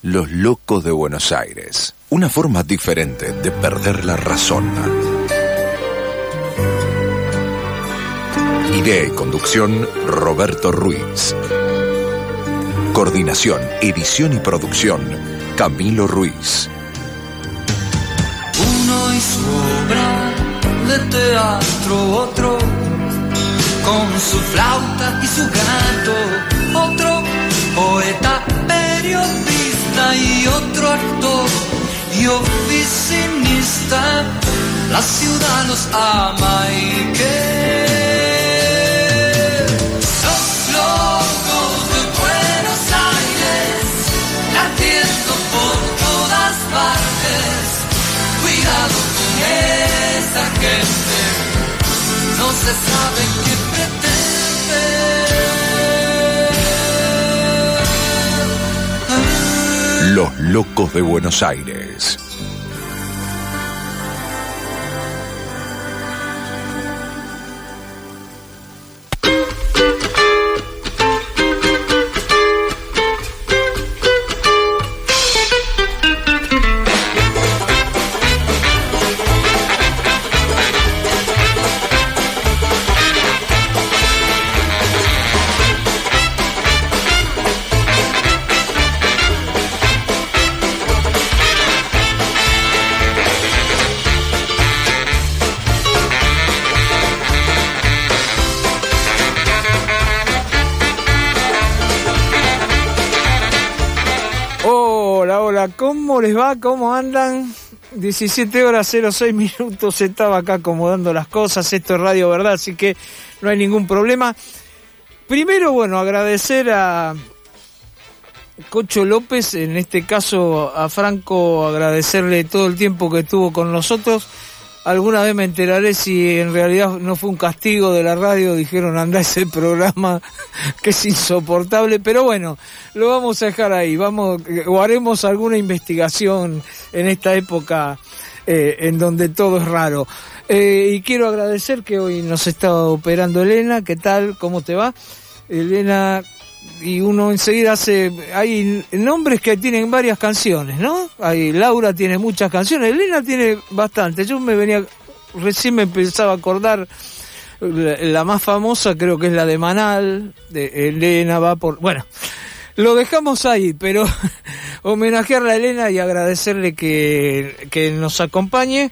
Los locos de Buenos Aires. Una forma diferente de perder la razón. Idea y conducción, Roberto Ruiz. Coordinación, edición y producción, Camilo Ruiz. Uno y su obra de teatro, otro con su flauta y su gato, otro poeta, periodista y otro actor y oficinista. La ciudad los ama y que los locos de Buenos Aires latiendo por todas partes. Cuidado con esa gente, no se sabe qué pretende. Los locos de Buenos Aires. ¿Cómo les va? ¿Cómo andan? 17 horas 06 minutos, estaba acá acomodando las cosas, esto es Radio Verdad, así que no hay ningún problema. Primero, bueno, agradecer a Cocho López, en este caso a Franco, agradecerle todo el tiempo que estuvo con nosotros. Alguna vez me enteraré si en realidad no fue un castigo de la radio, dijeron anda ese programa que es insoportable, pero bueno, lo vamos a dejar ahí, o haremos alguna investigación en esta época en donde todo es raro. Y quiero agradecer que hoy nos está operando Elena. ¿Qué tal? ¿Cómo te va? Elena, y uno enseguida hay nombres que tienen varias canciones, ¿no? Laura tiene muchas canciones, Elena tiene bastante. Yo recién me empezaba a acordar, la más famosa creo que es la de Manal, de Elena va por... Bueno, lo dejamos ahí, pero homenajearle a Elena y agradecerle que nos acompañe.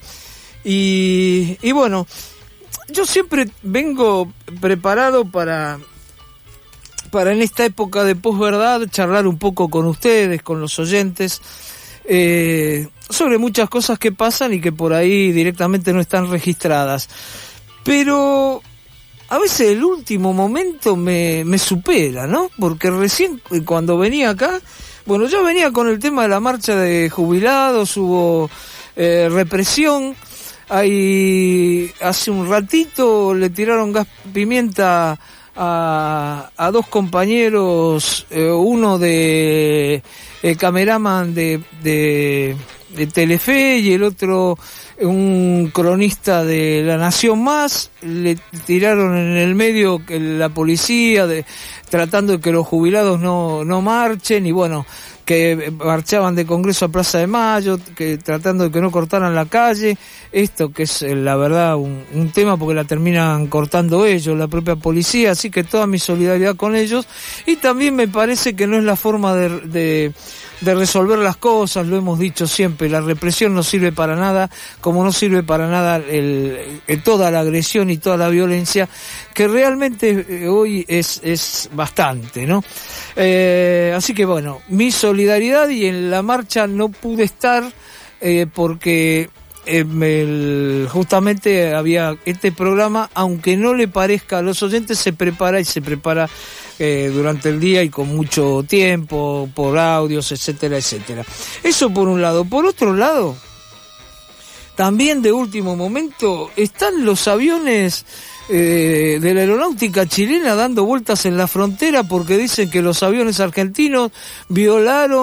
Y bueno, yo siempre vengo preparado para en esta época de posverdad charlar un poco con ustedes, con los oyentes, sobre muchas cosas que pasan y que por ahí directamente no están registradas. Pero a veces el último momento me supera, ¿no? Porque recién cuando venía acá, bueno, yo venía con el tema de la marcha de jubilados, hubo represión. Hace un ratito le tiraron gas pimienta a dos compañeros, uno de cameraman de Telefe y el otro un cronista de La Nación Más. Le tiraron en el medio la policía tratando de que los jubilados no marchen, y bueno, que marchaban de Congreso a Plaza de Mayo, que tratando de que no cortaran la calle. Esto que es la verdad un tema, porque la terminan cortando ellos, la propia policía, así que toda mi solidaridad con ellos. Y también me parece que no es la forma de resolver las cosas, lo hemos dicho siempre, la represión no sirve para nada, como no sirve para nada toda la agresión y toda la violencia, que realmente hoy es bastante, ¿no? Así que bueno, mi solidaridad, y en la marcha no pude estar porque justamente había este programa, aunque no le parezca a los oyentes, se prepara durante el día y con mucho tiempo, por audios, etcétera, etcétera. Eso por un lado. Por otro lado, también de último momento, están los aviones de la aeronáutica chilena dando vueltas en la frontera porque dicen que los aviones argentinos violaron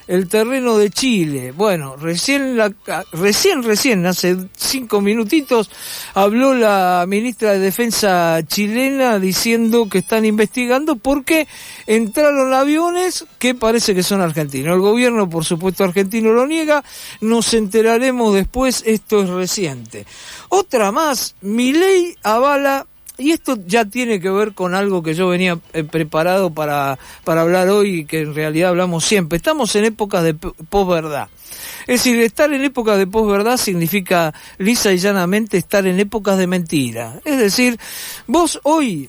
el terreno de Chile. Bueno, recién, hace 5 minutitos, habló la ministra de Defensa chilena diciendo que están investigando porque entraron aviones que parece que son argentinos. El gobierno, por supuesto, argentino lo niega, nos enteraremos después, esto es reciente. Otra más, Milei avala. Y esto ya tiene que ver con algo que yo venía preparado para hablar hoy y que en realidad hablamos siempre. Estamos en épocas de posverdad. Es decir, estar en épocas de posverdad significa lisa y llanamente estar en épocas de mentira. Es decir, vos hoy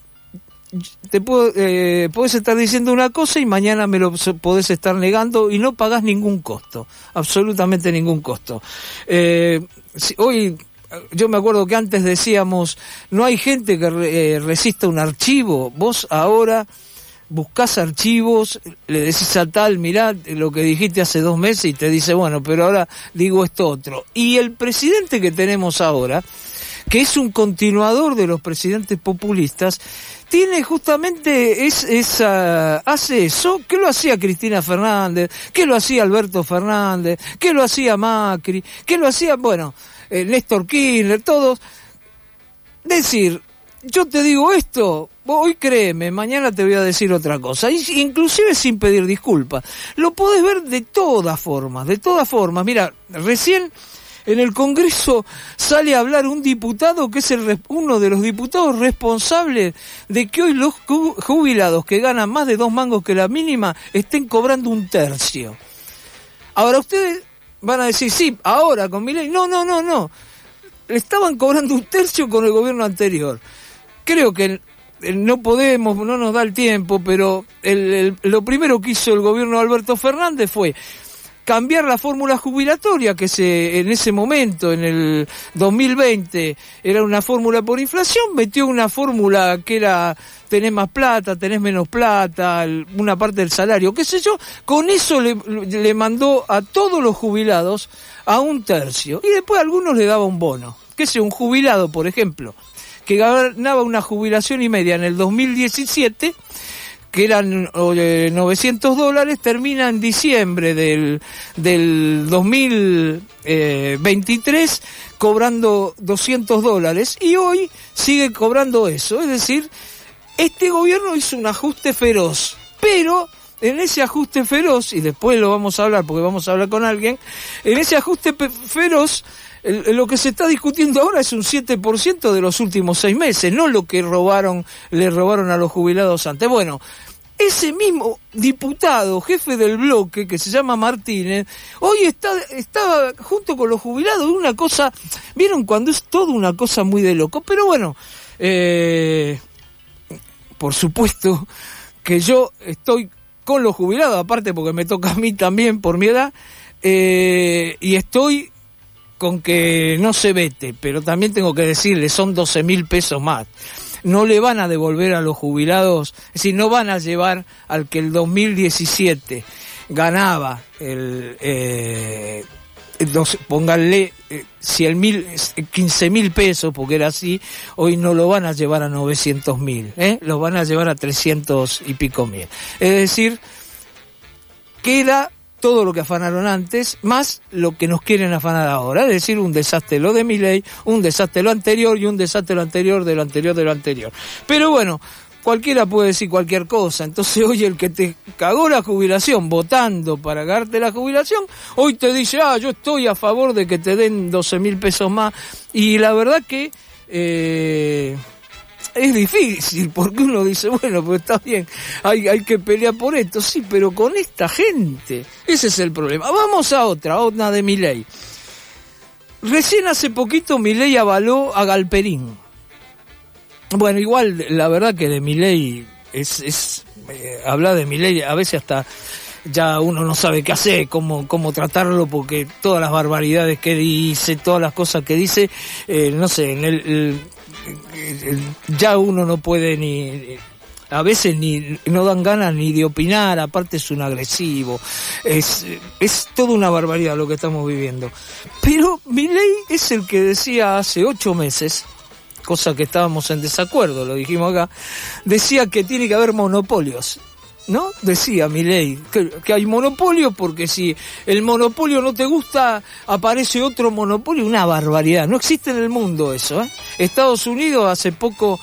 podés estar diciendo una cosa y mañana me lo podés estar negando y no pagás ningún costo, absolutamente ningún costo. Hoy... Yo me acuerdo que antes decíamos, no hay gente que resista un archivo. Vos ahora buscás archivos, le decís a tal, mirá lo que dijiste hace 2 meses y te dice, bueno, pero ahora digo esto otro. Y el presidente que tenemos ahora, que es un continuador de los presidentes populistas, tiene justamente hace eso, que lo hacía Cristina Fernández, que lo hacía Alberto Fernández, que lo hacía Macri, que lo hacía, bueno... Néstor Kirchner, todos. Decir, yo te digo esto, hoy créeme, mañana te voy a decir otra cosa, inclusive sin pedir disculpas. Lo podés ver de todas formas. Mira, recién en el Congreso sale a hablar un diputado que es uno de los diputados responsables de que hoy los jubilados que ganan más de 2 mangos que la mínima estén cobrando 1/3. Ahora ustedes van a decir, sí, ahora con Milei. No. Estaban cobrando 1/3 con el gobierno anterior. Creo que no nos da el tiempo, pero lo primero que hizo el gobierno de Alberto Fernández fue cambiar la fórmula jubilatoria, que en ese momento, en el 2020, era una fórmula por inflación, metió una fórmula que era tenés más plata, tenés menos plata, una parte del salario, qué sé yo, con eso le mandó a todos los jubilados a 1/3, y después a algunos le daba un bono, qué sé, un jubilado, por ejemplo, que ganaba una jubilación y media en el 2017, que eran $900, termina en diciembre del 2023 cobrando $200 y hoy sigue cobrando eso. Es decir, este gobierno hizo un ajuste feroz, pero en ese ajuste feroz, y después lo vamos a hablar porque vamos a hablar con alguien, en ese ajuste feroz lo que se está discutiendo ahora es un 7% de los últimos 6 meses, no lo que le robaron a los jubilados antes. Bueno, ese mismo diputado, jefe del bloque, que se llama Martínez, hoy estaba junto con los jubilados, una cosa, vieron cuando es todo una cosa muy de loco, pero bueno, por supuesto que yo estoy con los jubilados, aparte porque me toca a mí también por mi edad, y estoy con que no se vete, pero también tengo que decirle, son 12.000 pesos más. No le van a devolver a los jubilados, es decir, no van a llevar al que el 2017 ganaba pónganle 15.000 pesos, porque era así, hoy no lo van a llevar a 900.000, los van a llevar a 300 y pico mil. Es decir, queda todo lo que afanaron antes, más lo que nos quieren afanar ahora, es decir, un desastre lo de Milei, un desastre lo anterior y un desastre lo anterior de lo anterior de lo anterior. Pero bueno, cualquiera puede decir cualquier cosa, entonces hoy el que te cagó la jubilación votando para cagarte la jubilación, hoy te dice, yo estoy a favor de que te den 12.000 pesos más, y la verdad que es difícil, porque uno dice, bueno, pues está bien, hay que pelear por esto, sí, pero con esta gente, ese es el problema. Vamos a otra de Milei. Recién hace poquito Milei avaló a Galperín. Bueno, igual, la verdad que de Milei hablar de Milei a veces hasta ya uno no sabe qué hacer, cómo tratarlo, porque todas las barbaridades que dice, todas las cosas que dice, no sé, ya uno no puede ni, a veces no dan ganas ni de opinar, aparte es un agresivo, es toda una barbaridad lo que estamos viviendo. Pero Milei es el que decía hace 8 meses, cosa que estábamos en desacuerdo, lo dijimos acá, decía que tiene que haber monopolios. ¿no? Decía Milei que hay monopolio porque si el monopolio no te gusta, aparece otro monopolio, una barbaridad. No existe en el mundo eso, ¿eh? Estados Unidos hace poco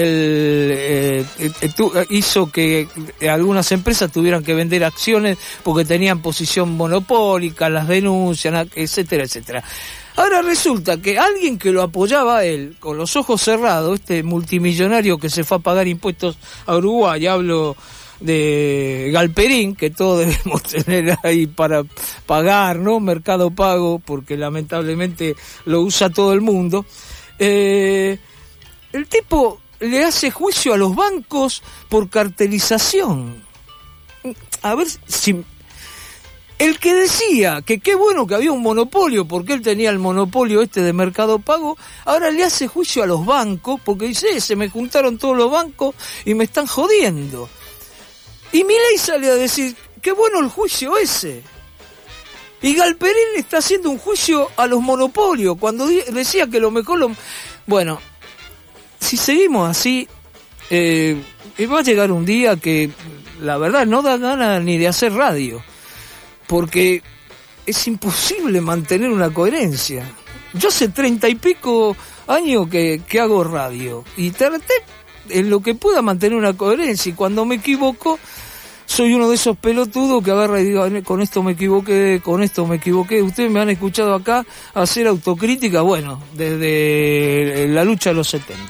hizo que algunas empresas tuvieran que vender acciones porque tenían posición monopólica, las denuncian, etcétera, etcétera. Ahora resulta que alguien que lo apoyaba a él, con los ojos cerrados, este multimillonario que se fue a pagar impuestos a Uruguay, hablo de Galperín, que todos debemos tener ahí para pagar, ¿no? Mercado Pago, porque lamentablemente lo usa todo el mundo. El tipo le hace juicio a los bancos por cartelización. A ver si... El que decía que qué bueno que había un monopolio, porque él tenía el monopolio de Mercado Pago, ahora le hace juicio a los bancos, porque dice, se me juntaron todos los bancos y me están jodiendo. Y Milei sale a decir, qué bueno el juicio ese. Y Galperín le está haciendo un juicio a los monopolios, cuando decía que lo mejor... Bueno, si seguimos así, va a llegar un día que, la verdad, no da ganas ni de hacer radio. Porque es imposible mantener una coherencia. Yo hace 30 y pico años que hago radio y traté en lo que pueda mantener una coherencia, y cuando me equivoco soy uno de esos pelotudos que agarra y digo, con esto me equivoqué. Ustedes me han escuchado acá hacer autocrítica, bueno, desde la lucha de los 70.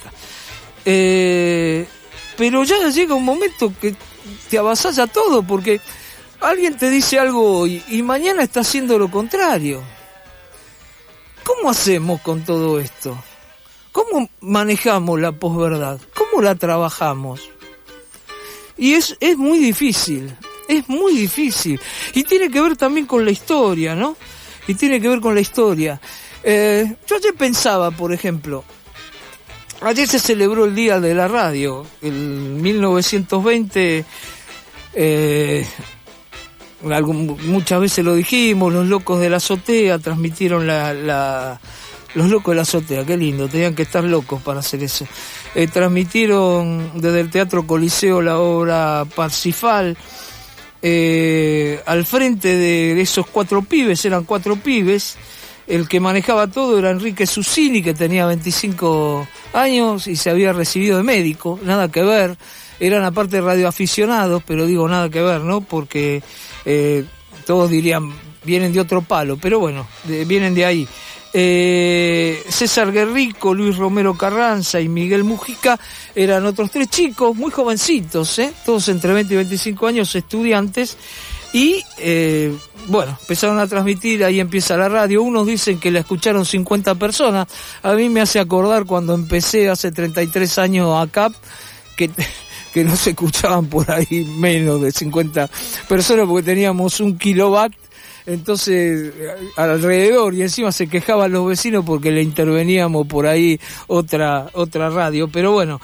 Pero ya llega un momento que te avasalla todo, porque alguien te dice algo hoy y mañana está haciendo lo contrario. ¿Cómo hacemos con todo esto? ¿Cómo manejamos la posverdad? ¿Cómo la trabajamos? Y es muy difícil, Y tiene que ver también con la historia, ¿no? Yo ayer pensaba, por ejemplo, ayer se celebró el Día de la Radio, en 1920... muchas veces lo dijimos, los locos de la azotea transmitieron los locos de la azotea, qué lindo, tenían que estar locos para hacer eso. Transmitieron desde el Teatro Coliseo la obra Parsifal, al frente de esos 4 pibes, eran 4 pibes, el que manejaba todo era Enrique Susini, que tenía 25 años y se había recibido de médico, nada que ver. Eran aparte radioaficionados, pero digo nada que ver, ¿no? Porque todos dirían, vienen de otro palo, pero bueno, vienen de ahí. César Guerrico, Luis Romero Carranza y Miguel Mujica eran otros 3 chicos muy jovencitos, todos entre 20 y 25 años, estudiantes, y bueno, empezaron a transmitir, ahí empieza la radio. Unos dicen que la escucharon 50 personas, a mí me hace acordar cuando empecé hace 33 años acá, que no se escuchaban por ahí menos de 50 personas porque teníamos 1 kilowatt, entonces alrededor, y encima se quejaban los vecinos porque le interveníamos por ahí otra radio, pero bueno,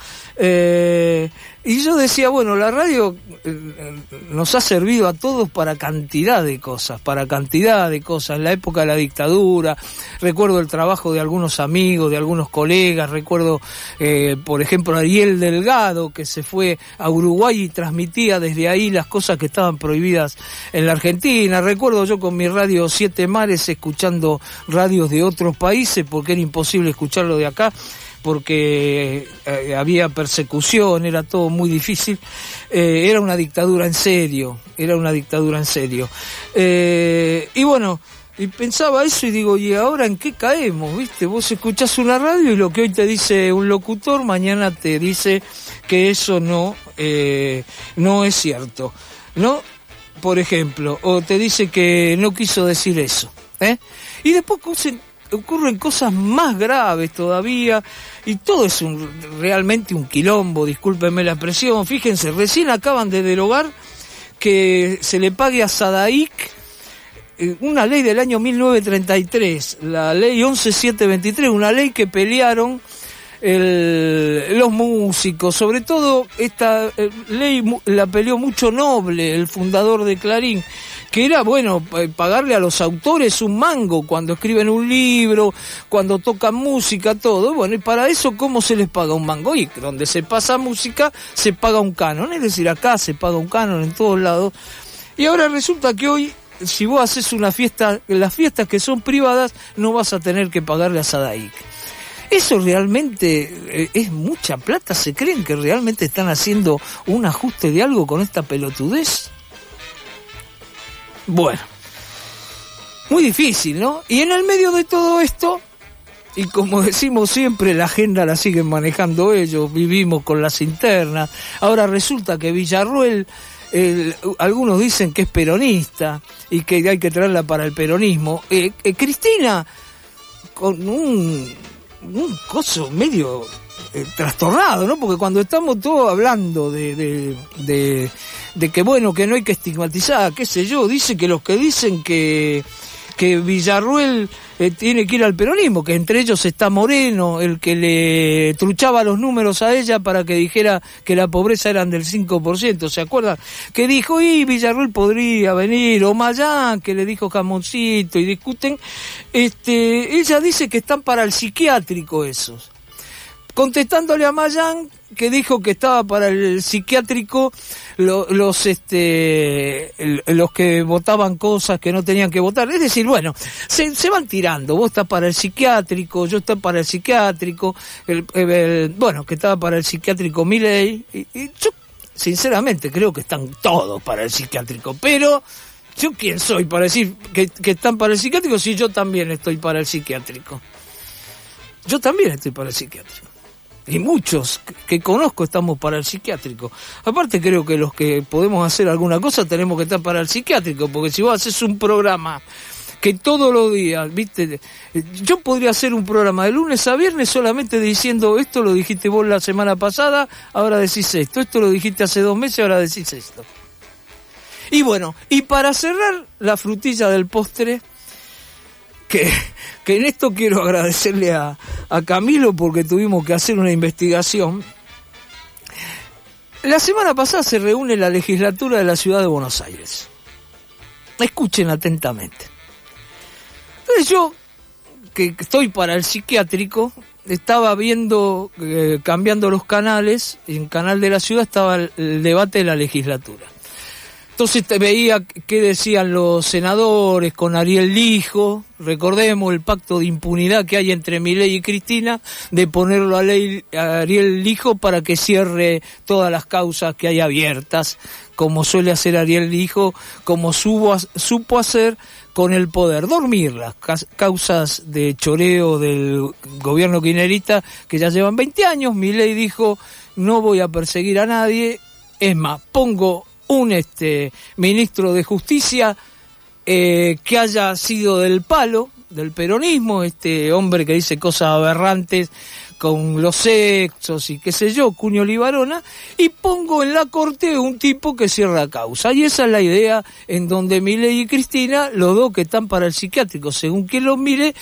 y yo decía, bueno, la radio nos ha servido a todos para cantidad de cosas, en la época de la dictadura, recuerdo el trabajo de algunos amigos, de algunos colegas, recuerdo, por ejemplo, Ariel Delgado, que se fue a Uruguay y transmitía desde ahí las cosas que estaban prohibidas en la Argentina, recuerdo yo con mi radio 7 Mares escuchando radios de otros países, porque era imposible escucharlo de acá, porque había persecución, era todo muy difícil, era una dictadura en serio, y bueno, y pensaba eso y digo, ¿y ahora en qué caemos? ¿Viste? Vos escuchás una radio y lo que hoy te dice un locutor, mañana te dice que eso no es cierto, ¿no? Por ejemplo, o te dice que no quiso decir eso, y después ocurren cosas más graves todavía, y todo es realmente un quilombo, discúlpenme la expresión. Fíjense, recién acaban de derogar que se le pague a Sadaic una ley del año 1933, la ley 11723, una ley que pelearon los músicos, sobre todo esta ley la peleó mucho Noble, el fundador de Clarín, que era, bueno, pagarle a los autores un mango cuando escriben un libro, cuando tocan música, todo. Bueno, y para eso, ¿cómo se les paga un mango? Y donde se pasa música, se paga un canon. Es decir, acá se paga un canon en todos lados. Y ahora resulta que hoy, si vos haces una fiesta, las fiestas que son privadas, no vas a tener que pagarle a Sadaic. ¿Eso realmente es mucha plata? ¿Se creen que realmente están haciendo un ajuste de algo con esta pelotudez? Bueno, muy difícil, ¿no? Y en el medio de todo esto, y como decimos siempre, la agenda la siguen manejando ellos, vivimos con las internas. Ahora resulta que Villarruel, algunos dicen que es peronista y que hay que traerla para el peronismo. Cristina, con un coso medio trastornado, ¿no? Porque cuando estamos todos hablando de que bueno, que no hay que estigmatizar, qué sé yo, dice que los que dicen que Villarruel tiene que ir al peronismo, que entre ellos está Moreno, el que le truchaba los números a ella para que dijera que la pobreza eran del 5%, ¿se acuerdan? Que dijo, y Villarruel podría venir, o Mayán, que le dijo Jamoncito, y discuten. Ella dice que están para el psiquiátrico esos. Contestándole a Mayán, que dijo que estaba para el psiquiátrico los que votaban cosas que no tenían que votar. Es decir, bueno, se van tirando. Vos estás para el psiquiátrico, yo estoy para el psiquiátrico, bueno, que estaba para el psiquiátrico Milei, y yo sinceramente creo que están todos para el psiquiátrico, pero ¿yo quién soy para decir que están para el psiquiátrico si yo también estoy para el psiquiátrico? Yo también estoy para el psiquiátrico. Y muchos que conozco estamos para el psiquiátrico. Aparte creo que los que podemos hacer alguna cosa tenemos que estar para el psiquiátrico, porque si vos haces un programa que todos los días, viste, yo podría hacer un programa de lunes a viernes solamente diciendo esto lo dijiste vos la semana pasada, ahora decís esto lo dijiste hace 2 meses, ahora decís esto. Y bueno, y para cerrar la frutilla del postre, que en esto quiero agradecerle a Camilo porque tuvimos que hacer una investigación. La semana pasada se reúne la legislatura de la ciudad de Buenos Aires. Escuchen atentamente. Entonces yo, que estoy para el psiquiátrico, estaba viendo, cambiando los canales, y en Canal de la Ciudad estaba el debate de la legislatura. Entonces te veía qué decían los senadores con Ariel Lijo. Recordemos el pacto de impunidad que hay entre Milei y Cristina, de ponerlo a Ariel Lijo para que cierre todas las causas que hay abiertas, como suele hacer Ariel Lijo, como supo hacer con el poder, dormir las causas de choreo del gobierno kirchnerista que ya llevan 20 años. Milei dijo, no voy a perseguir a nadie, es más, pongo un ministro de Justicia que haya sido del palo, del peronismo, hombre que dice cosas aberrantes con los sexos y qué sé yo, Cuño Libarona, y pongo en la corte un tipo que cierra causa. Y esa es la idea en donde Milei y Cristina, los dos que están para el psiquiátrico, según quien los mire,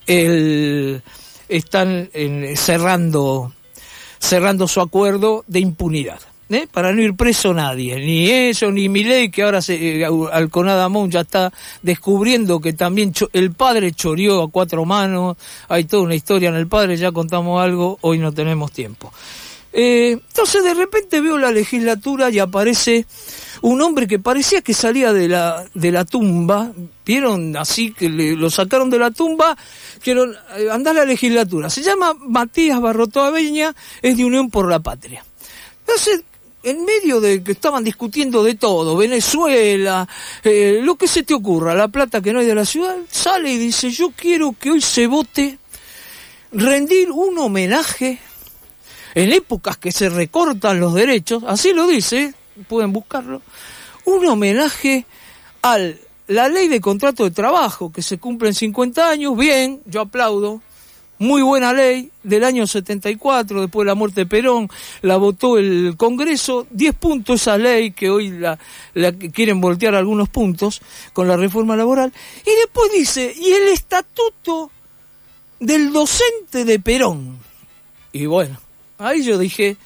están cerrando su acuerdo de impunidad. Para no ir preso nadie, ni ellos, ni Milei, que ahora Alconada Mon ya está descubriendo que también el padre choreó a 4 manos, hay toda una historia en el padre, ya contamos algo, hoy no tenemos tiempo. Entonces de repente veo la legislatura y aparece un hombre que parecía que salía de la tumba, vieron así que lo sacaron de la tumba, quiero andar a la legislatura, se llama Matías Barrotoaveña, es de Unión por la Patria. Entonces, en medio de que estaban discutiendo de todo, Venezuela, lo que se te ocurra, la plata que no hay de la ciudad, sale y dice, yo quiero que hoy se vote rendir un homenaje en épocas que se recortan los derechos, así lo dice, pueden buscarlo, un homenaje a la ley de contrato de trabajo, que se cumple en 50 años, bien, yo aplaudo. Muy buena ley, del año 74, después de la muerte de Perón, la votó el Congreso, 10 puntos esa ley, que hoy la quieren voltear algunos puntos con la reforma laboral, y después dice, y el estatuto del docente de Perón. Y bueno, ahí yo dije,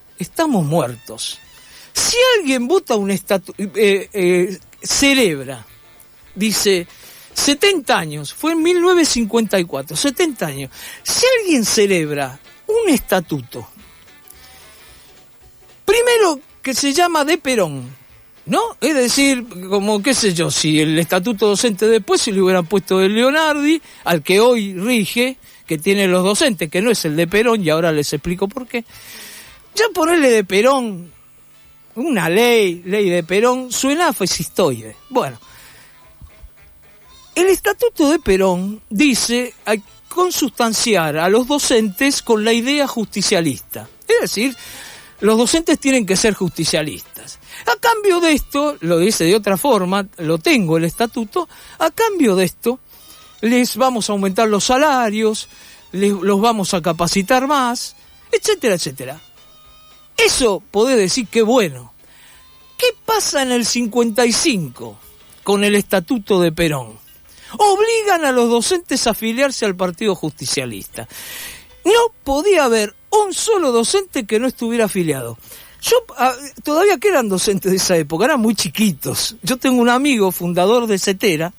estamos muertos. Si alguien vota un estatuto, celebra dice 70 años, fue en 1954, 70 años. Si alguien celebra un estatuto, primero que se llama de Perón, ¿no? Es decir, como qué sé yo, si el estatuto docente después se le hubieran puesto de Leonardi, al que hoy rige, que tiene los docentes, que no es el de Perón, y ahora les explico por qué. Ya ponerle de Perón, una ley de Perón, suena fascistoide. Bueno, el estatuto de Perón dice consustanciar a los docentes con la idea justicialista. Es decir, los docentes tienen que ser justicialistas. A cambio de esto, lo dice de otra forma, lo tengo el estatuto, a cambio de esto, les vamos a aumentar los salarios, los vamos a capacitar más, etcétera, etcétera. Eso podés decir que bueno. ¿Qué pasa en el 55 con el estatuto de Perón? Obligan a los docentes a afiliarse al Partido Justicialista. No podía haber un solo docente que no estuviera afiliado. Yo, todavía que eran docentes de esa época, eran muy chiquitos. Yo tengo un amigo fundador de CETERA,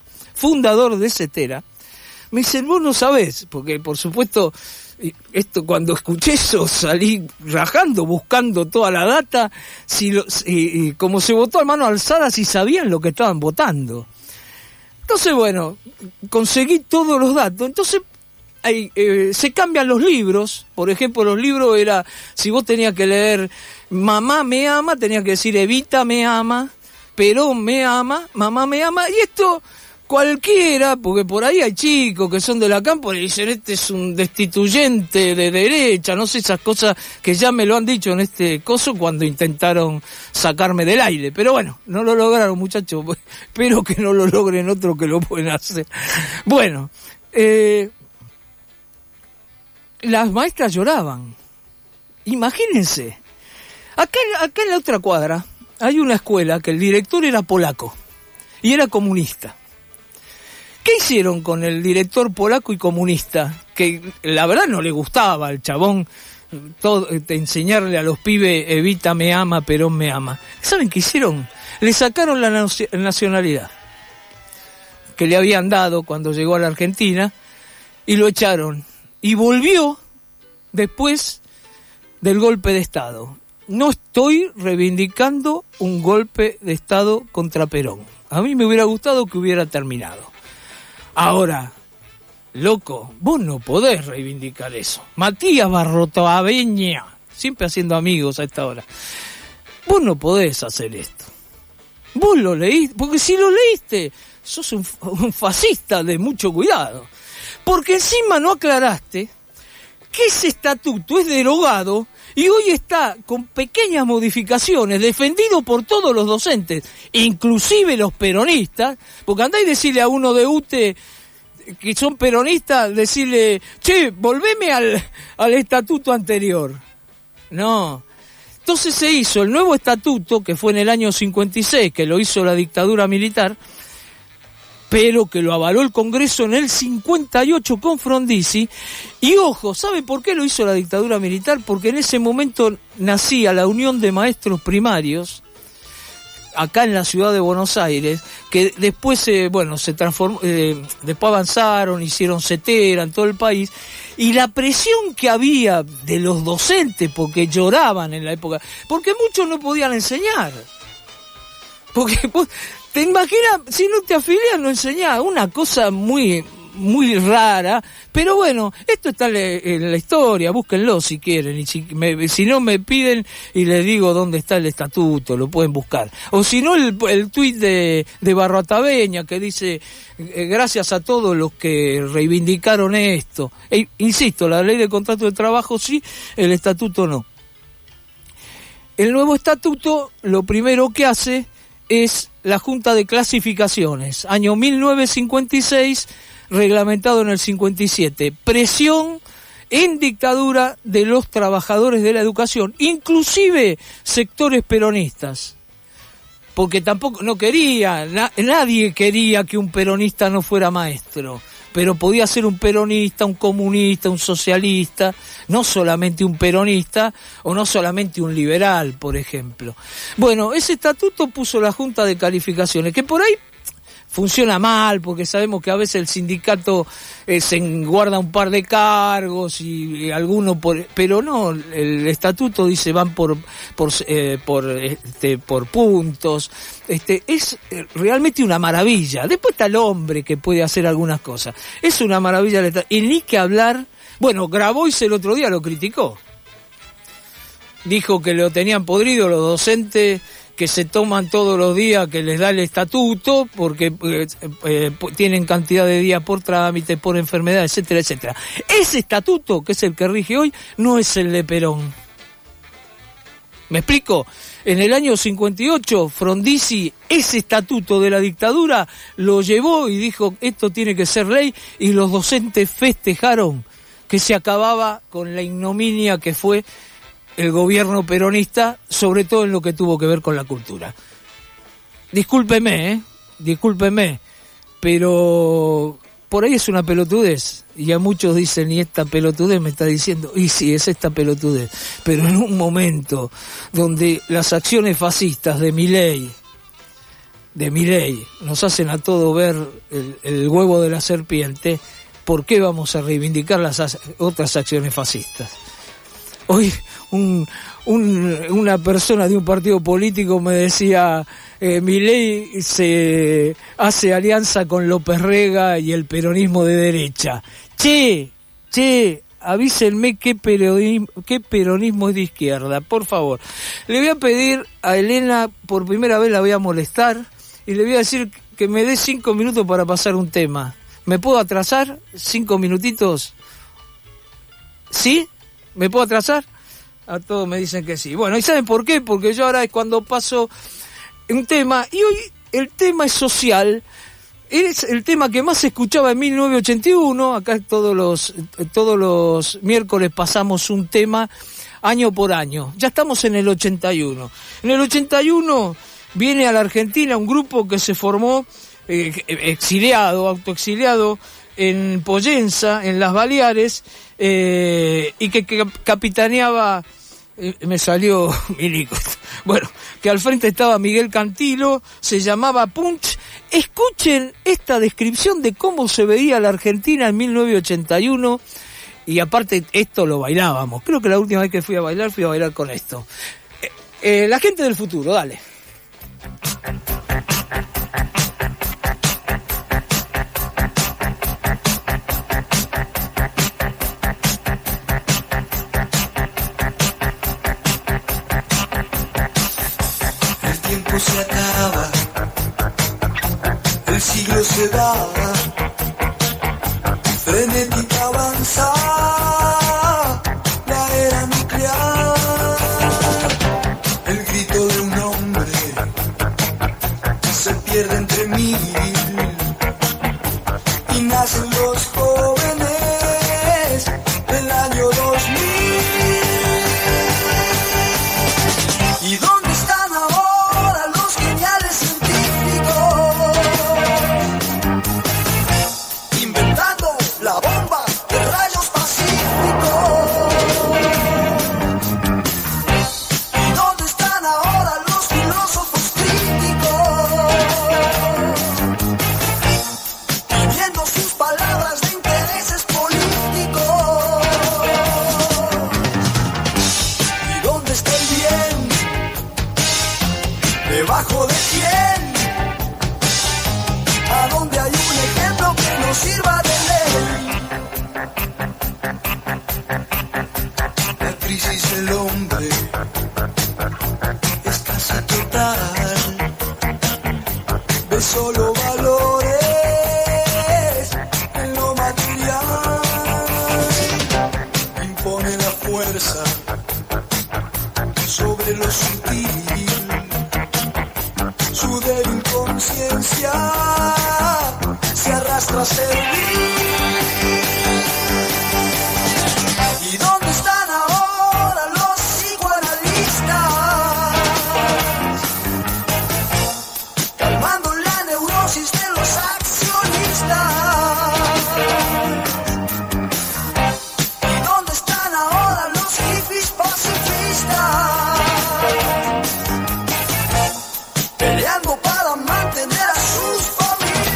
me dice, vos no sabés, porque por supuesto, esto cuando escuché eso salí rajando, buscando toda la data, como se votó a mano alzada, si sabían lo que estaban votando. Entonces, bueno, conseguí todos los datos. Entonces, se cambian los libros. Por ejemplo, los libros era, si vos tenías que leer Mamá me ama, tenías que decir Evita me ama, Perón me ama, Mamá me ama, y esto cualquiera, porque por ahí hay chicos que son de la campo y dicen, este es un destituyente de derecha, no sé, esas cosas que ya me lo han dicho en este coso cuando intentaron sacarme del aire. Pero bueno, no lo lograron, muchachos. Espero que no lo logren otros que lo pueden hacer. Bueno, las maestras lloraban. Imagínense. Acá en la otra cuadra hay una escuela que el director era polaco y era comunista. ¿Qué hicieron con el director polaco y comunista? Que la verdad no le gustaba al chabón enseñarle a los pibes Evita me ama, Perón me ama. ¿Saben qué hicieron? Le sacaron la nacionalidad que le habían dado cuando llegó a la Argentina y lo echaron. Y volvió después del golpe de Estado. No estoy reivindicando un golpe de Estado contra Perón. A mí me hubiera gustado que hubiera terminado. Ahora, loco, vos no podés reivindicar eso. Matías Barrotaveña, siempre haciendo amigos a esta hora. Vos no podés hacer esto. Vos lo leíste, porque si lo leíste, sos un fascista de mucho cuidado. Porque encima no aclaraste que ese estatuto es derogado y hoy está con pequeñas modificaciones, defendido por todos los docentes, inclusive los peronistas, porque andá y decirle a uno de UTE que son peronistas, decirle, che, volveme al estatuto anterior. No. Entonces se hizo el nuevo estatuto, que fue en el año 56, que lo hizo la dictadura militar, pero que lo avaló el Congreso en el 58 con Frondizi. Y ojo, ¿sabe por qué lo hizo la dictadura militar? Porque en ese momento nacía la Unión de Maestros Primarios, acá en la ciudad de Buenos Aires, que después se transformó, después avanzaron, hicieron CETERA en todo el país, y la presión que había de los docentes, porque lloraban en la época, porque muchos no podían enseñar. Porque te imaginas, si no te afilias no enseñás, una cosa muy muy rara, pero bueno, esto está en la historia, búsquenlo si quieren, y si no me piden y les digo dónde está el estatuto, lo pueden buscar. O si no, el tuit de Barrotaveña que dice, gracias a todos los que reivindicaron esto. Insisto, la ley de contrato de trabajo sí, el estatuto no. El nuevo estatuto lo primero que hace es la Junta de Clasificaciones, año 1956, reglamentado en el 57. Presión en dictadura de los trabajadores de la educación, inclusive sectores peronistas. Porque tampoco, no quería, nadie quería que un peronista no fuera maestro. Pero podía ser un peronista, un comunista, un socialista, no solamente un peronista o no solamente un liberal, por ejemplo. Bueno, ese estatuto puso la Junta de Calificaciones, que por ahí funciona mal, porque sabemos que a veces el sindicato se guarda un par de cargos y alguno pero no, el estatuto dice van por puntos. Es realmente una maravilla. Después está el hombre que puede hacer algunas cosas. Es una maravilla. Y ni que hablar. Bueno, Grabois el otro día lo criticó. Dijo que lo tenían podrido los docentes que se toman todos los días que les da el estatuto porque tienen cantidad de días por trámite, por enfermedad, etcétera, etcétera. Ese estatuto, que es el que rige hoy, no es el de Perón. ¿Me explico? En el año 58, Frondizi, ese estatuto de la dictadura, lo llevó y dijo, esto tiene que ser ley, y los docentes festejaron que se acababa con la ignominia que fue el gobierno peronista, sobre todo en lo que tuvo que ver con la cultura. Discúlpeme, pero por ahí es una pelotudez, y a muchos dicen, y esta pelotudez me está diciendo, y sí, es esta pelotudez, pero en un momento donde las acciones fascistas de Milei nos hacen a todos ver el huevo de la serpiente, ¿por qué vamos a reivindicar las otras acciones fascistas? Hoy una persona de un partido político me decía, Milei se hace alianza con López Rega y el peronismo de derecha. Che, avísenme qué peronismo es de izquierda, por favor. Le voy a pedir a Elena, por primera vez la voy a molestar, y le voy a decir que me dé 5 minutos para pasar un tema. ¿Me puedo atrasar? 5 minutitos. ¿Sí? ¿Me puedo atrasar? A todos me dicen que sí. Bueno, ¿y saben por qué? Porque yo ahora es cuando paso un tema, y hoy el tema es social. Es el tema que más se escuchaba en 1981. Acá todos los miércoles pasamos un tema año por año. Ya estamos en el 81. En el 81 viene a la Argentina un grupo que se formó autoexiliado en Pollenza, en las Baleares, y que capitaneaba, me salió Milico, bueno, que al frente estaba Miguel Cantilo, se llamaba Punch. Escuchen esta descripción de cómo se veía la Argentina en 1981, y aparte esto lo bailábamos. Creo que la última vez que fui a bailar con esto. La gente del futuro, dale. Se acaba, el siglo se va, frenética avanza la era nuclear, el grito de un hombre se pierde entre mil y nacen los jóvenes del año 2000. ¿Y dónde están ahora? ¿Debajo de quién? ¿A dónde hay un ejemplo que nos sirva de ley? La crisis del hombre es casi total. Ve solo valores en lo material. Impone la fuerza sobre lo sutil. Su débil conciencia se arrastra a servir. ¿Y dónde están ahora los psicoanalistas? Calmando la neurosis de los accionistas. ¿Y dónde están ahora los hippies pacifistas? Peleando para mantener a sus familias.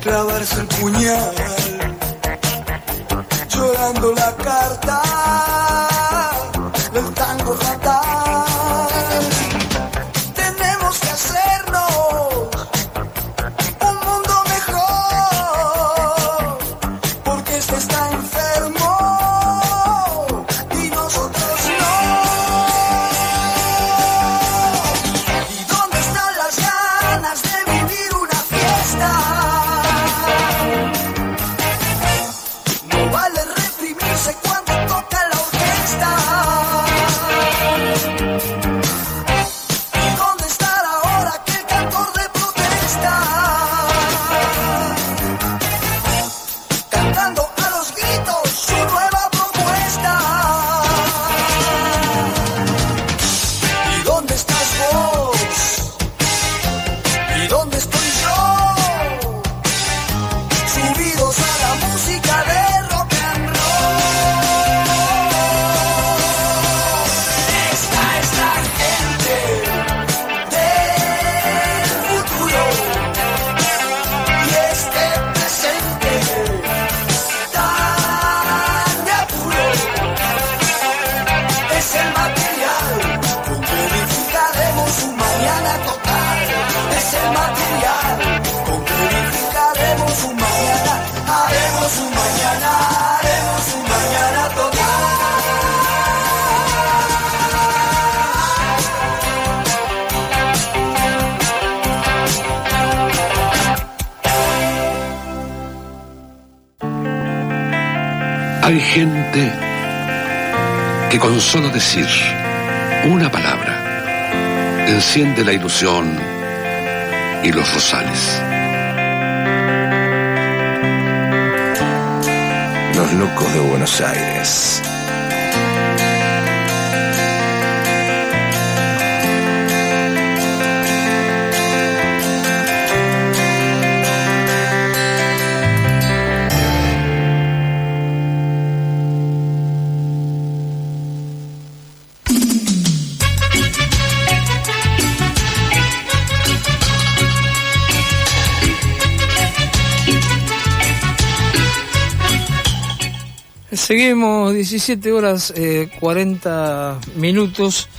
clavarse el puñal, llorando la carta del tango fatal. Tenemos que hacernos un mundo mejor, porque este está enfermo y nosotros no. ¿Y dónde están las ganas de vivir una fiesta? No vale reprimirse cuando toca la orquesta. ¿Y dónde estará ahora aquel cantor de protesta? Cantando a los gritos su nueva propuesta. ¿Y dónde estás vos? ¿Y dónde estoy yo? Subidos a la música de rock and roll. Esta es la gente del futuro y este presente tan de apuro. Es el material con que edificaremos un mañana total. Es el material con que edificaremos un mañana. Haremos un mañana total. Hay gente que con solo decir una palabra enciende la ilusión y los rosales. Los locos de Buenos Aires. Seguimos 17 horas 40 minutos.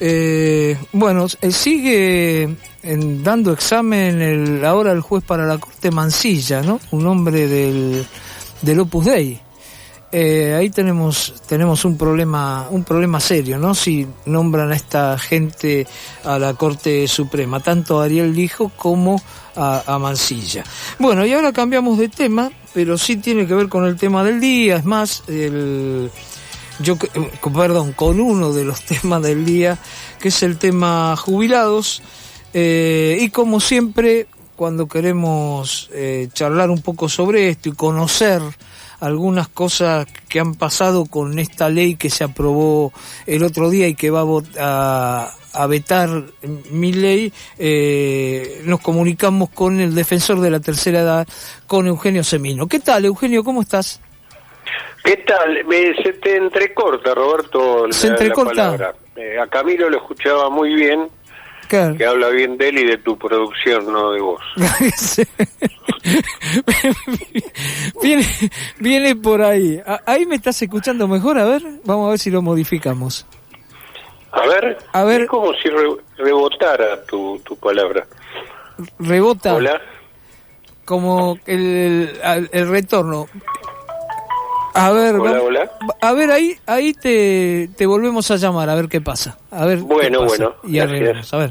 Sigue dando examen ahora el juez para la Corte Mansilla, ¿no? Un hombre del Opus Dei. Ahí tenemos un problema serio, ¿no? Si nombran a esta gente a la Corte Suprema, tanto a Ariel Lijo como a Mansilla. Bueno, y ahora cambiamos de tema, pero sí tiene que ver con el tema del día. Es más, con uno de los temas del día, que es el tema jubilados. Y como siempre, cuando queremos charlar un poco sobre esto y conocer algunas cosas que han pasado con esta ley que se aprobó el otro día y que va a vetar Milei, nos comunicamos con el defensor de la tercera edad, con Eugenio Semino. ¿Qué tal, Eugenio? ¿Cómo estás? ¿Qué tal? Se te entrecorta, Roberto. ¿Se entrecorta? La a Camilo lo escuchaba muy bien, claro, que habla bien de él y de tu producción, no de vos. Viene por ahí. Ahí me estás escuchando mejor, a ver, vamos a ver si lo modificamos. A ver. Es como si rebotara tu palabra. ¿Rebota? Hola. Como el retorno. A ver, hola. A ver, ahí te volvemos a llamar, a ver qué pasa. A ver. Bueno. Y arreglamos, a ver.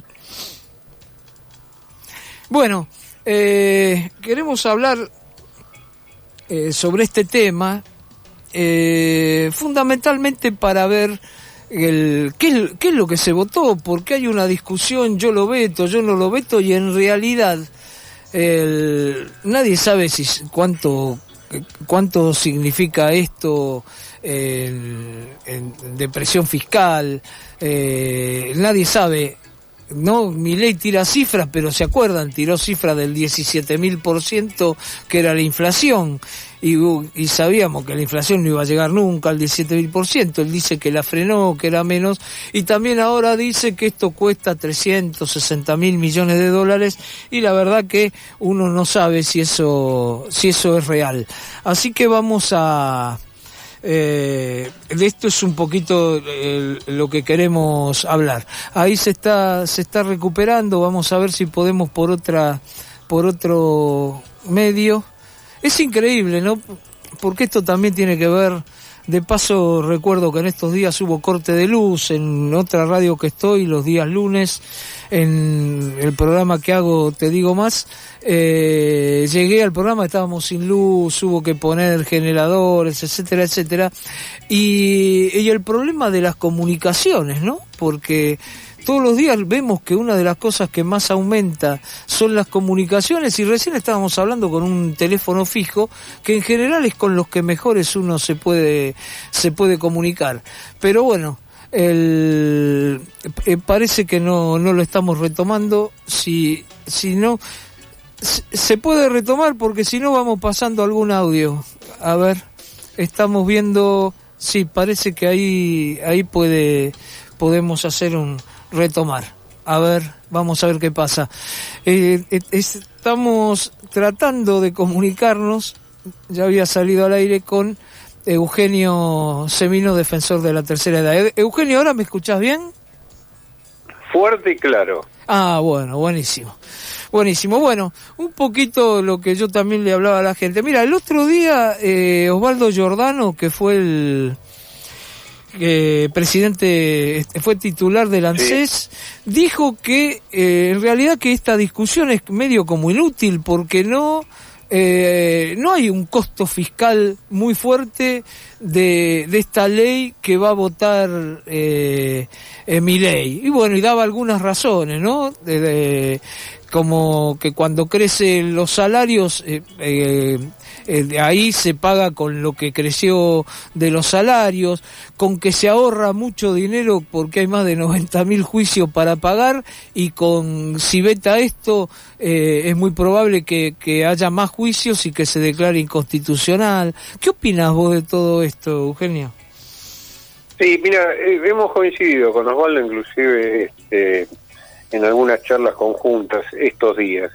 Bueno, queremos hablar sobre este tema, fundamentalmente para ver qué es lo que se votó, porque hay una discusión, yo lo veto, yo no lo veto, y en realidad nadie sabe cuánto significa esto en presión fiscal. Nadie sabe no, Milei tira cifras, pero se acuerdan, tiró cifras del 17.000% que era la inflación, y sabíamos que la inflación no iba a llegar nunca al 17.000%, él dice que la frenó, que era menos, y también ahora dice que esto cuesta 360.000 millones de dólares, y la verdad que uno no sabe si eso es real. Así que vamos a... de esto es un poquito lo que queremos hablar. Ahí se está recuperando, vamos a ver si podemos por otro medio. Es increíble, ¿no? Porque esto también tiene que ver, de paso recuerdo que en estos días hubo corte de luz en otra radio que estoy los días lunes, en el programa que hago Te Digo Más. Llegué al programa, estábamos sin luz, hubo que poner generadores, etcétera, etcétera, y el problema de las comunicaciones, ¿no? Porque todos los días vemos que una de las cosas que más aumenta son las comunicaciones, y recién estábamos hablando con un teléfono fijo, que en general es con los que mejores uno se puede comunicar. Pero bueno, parece que no lo estamos retomando. Si no, se puede retomar, porque si no vamos pasando algún audio. A ver, estamos viendo, sí, parece que ahí podemos hacer retomar. A ver, vamos a ver qué pasa. Estamos tratando de comunicarnos, ya había salido al aire, con Eugenio Semino, defensor de la tercera edad. Eugenio, ¿ahora me escuchás bien? Fuerte y claro. Ah, bueno, buenísimo. Buenísimo. Bueno, un poquito lo que yo también le hablaba a la gente. Mira, el otro día Osvaldo Giordano, que fue el presidente, fue titular del ANSES, dijo que en realidad que esta discusión es medio como inútil, porque no hay un costo fiscal muy fuerte de esta ley que va a votar Milei. Y bueno, y daba algunas razones, ¿no? Como que cuando crecen los salarios, de ahí se paga con lo que creció de los salarios, con que se ahorra mucho dinero porque hay más de 90.000 juicios para pagar, y si veta esto es muy probable que haya más juicios y que se declare inconstitucional. ¿Qué opinas vos de todo esto, Eugenio? Sí, mira, hemos coincidido con Osvaldo inclusive en algunas charlas conjuntas estos días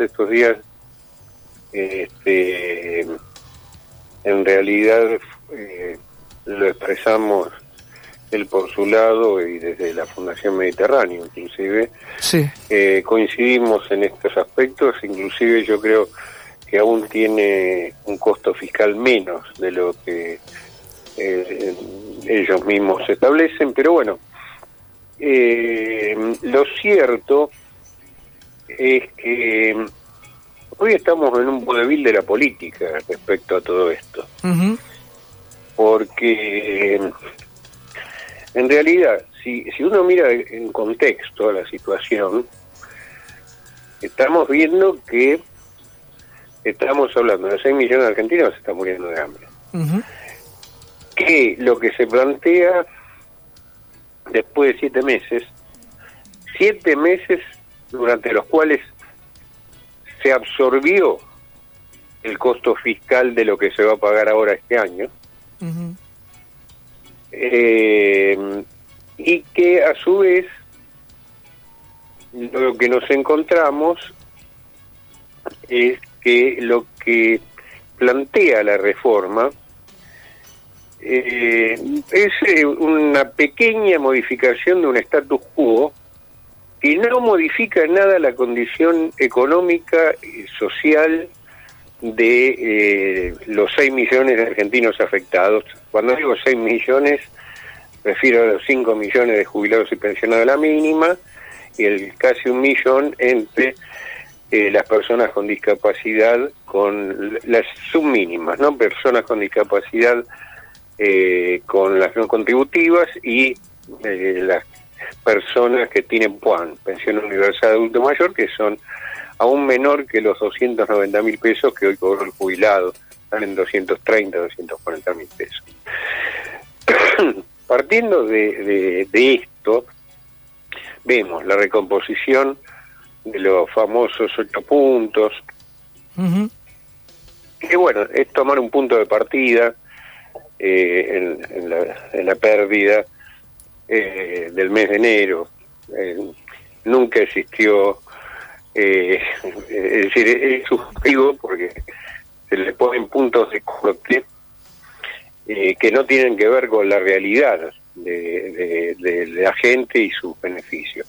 en realidad lo expresamos él por su lado y desde la Fundación Mediterráneo inclusive. Sí. Coincidimos en estos aspectos, inclusive yo creo que aún tiene un costo fiscal menos de lo que ellos mismos establecen, pero bueno, lo cierto es que hoy estamos en un vodevil de la política respecto a todo esto. Uh-huh. Porque en realidad, si uno mira en contexto a la situación, estamos viendo que estamos hablando de 6 millones de argentinos que se están muriendo de hambre. Uh-huh. Que lo que se plantea después de 7 meses durante los cuales se absorbió el costo fiscal de lo que se va a pagar ahora este año. Uh-huh. Y que a su vez lo que nos encontramos es que lo que plantea la reforma es una pequeña modificación de un status quo que no modifica en nada la condición económica y social de los 6 millones de argentinos afectados. Cuando digo 6 millones, refiero a los 5 millones de jubilados y pensionados a la mínima y el casi 1 millón entre las personas con discapacidad, con las submínimas, ¿no? Personas con discapacidad con las no contributivas y las personas que tienen PUAN, Pensión Universal de Adulto Mayor, que son aún menor que los 290.000 pesos que hoy cobró el jubilado, están en 230, 240.000 pesos. Partiendo de esto, vemos la recomposición de los famosos 8 puntos, que bueno, es tomar un punto de partida en la pérdida del mes de enero. Nunca existió, es decir, es subjetivo porque se le ponen puntos de corte que no tienen que ver con la realidad de la gente y sus beneficios.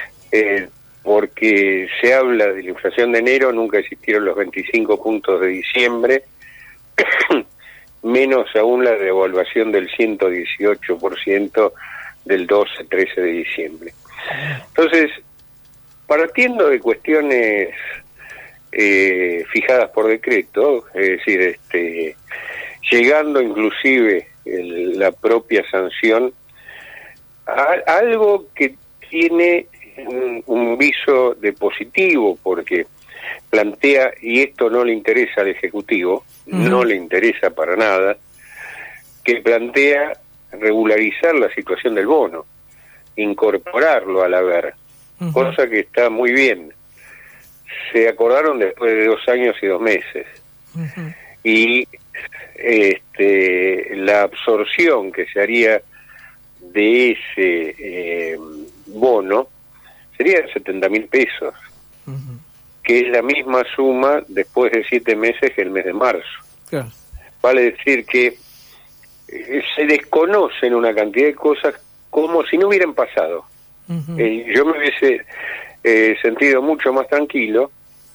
Porque se habla de la inflación de enero, nunca existieron los 25 puntos de diciembre, menos aún la devaluación del 118% del 12-13 de diciembre. Entonces, partiendo de cuestiones fijadas por decreto, es decir, llegando inclusive la propia sanción a algo que tiene un viso de positivo, porque plantea, y esto no le interesa al Ejecutivo, no le interesa para nada, que plantea regularizar la situación del bono, incorporarlo al haber, cosa que está muy bien. Se acordaron después de 2 años y 2 meses. Y la absorción que se haría de ese bono sería 70.000 pesos, que es la misma suma después de 7 meses que el mes de marzo. Claro. Vale decir que se desconocen una cantidad de cosas como si no hubieran pasado. Yo me hubiese sentido mucho más tranquilo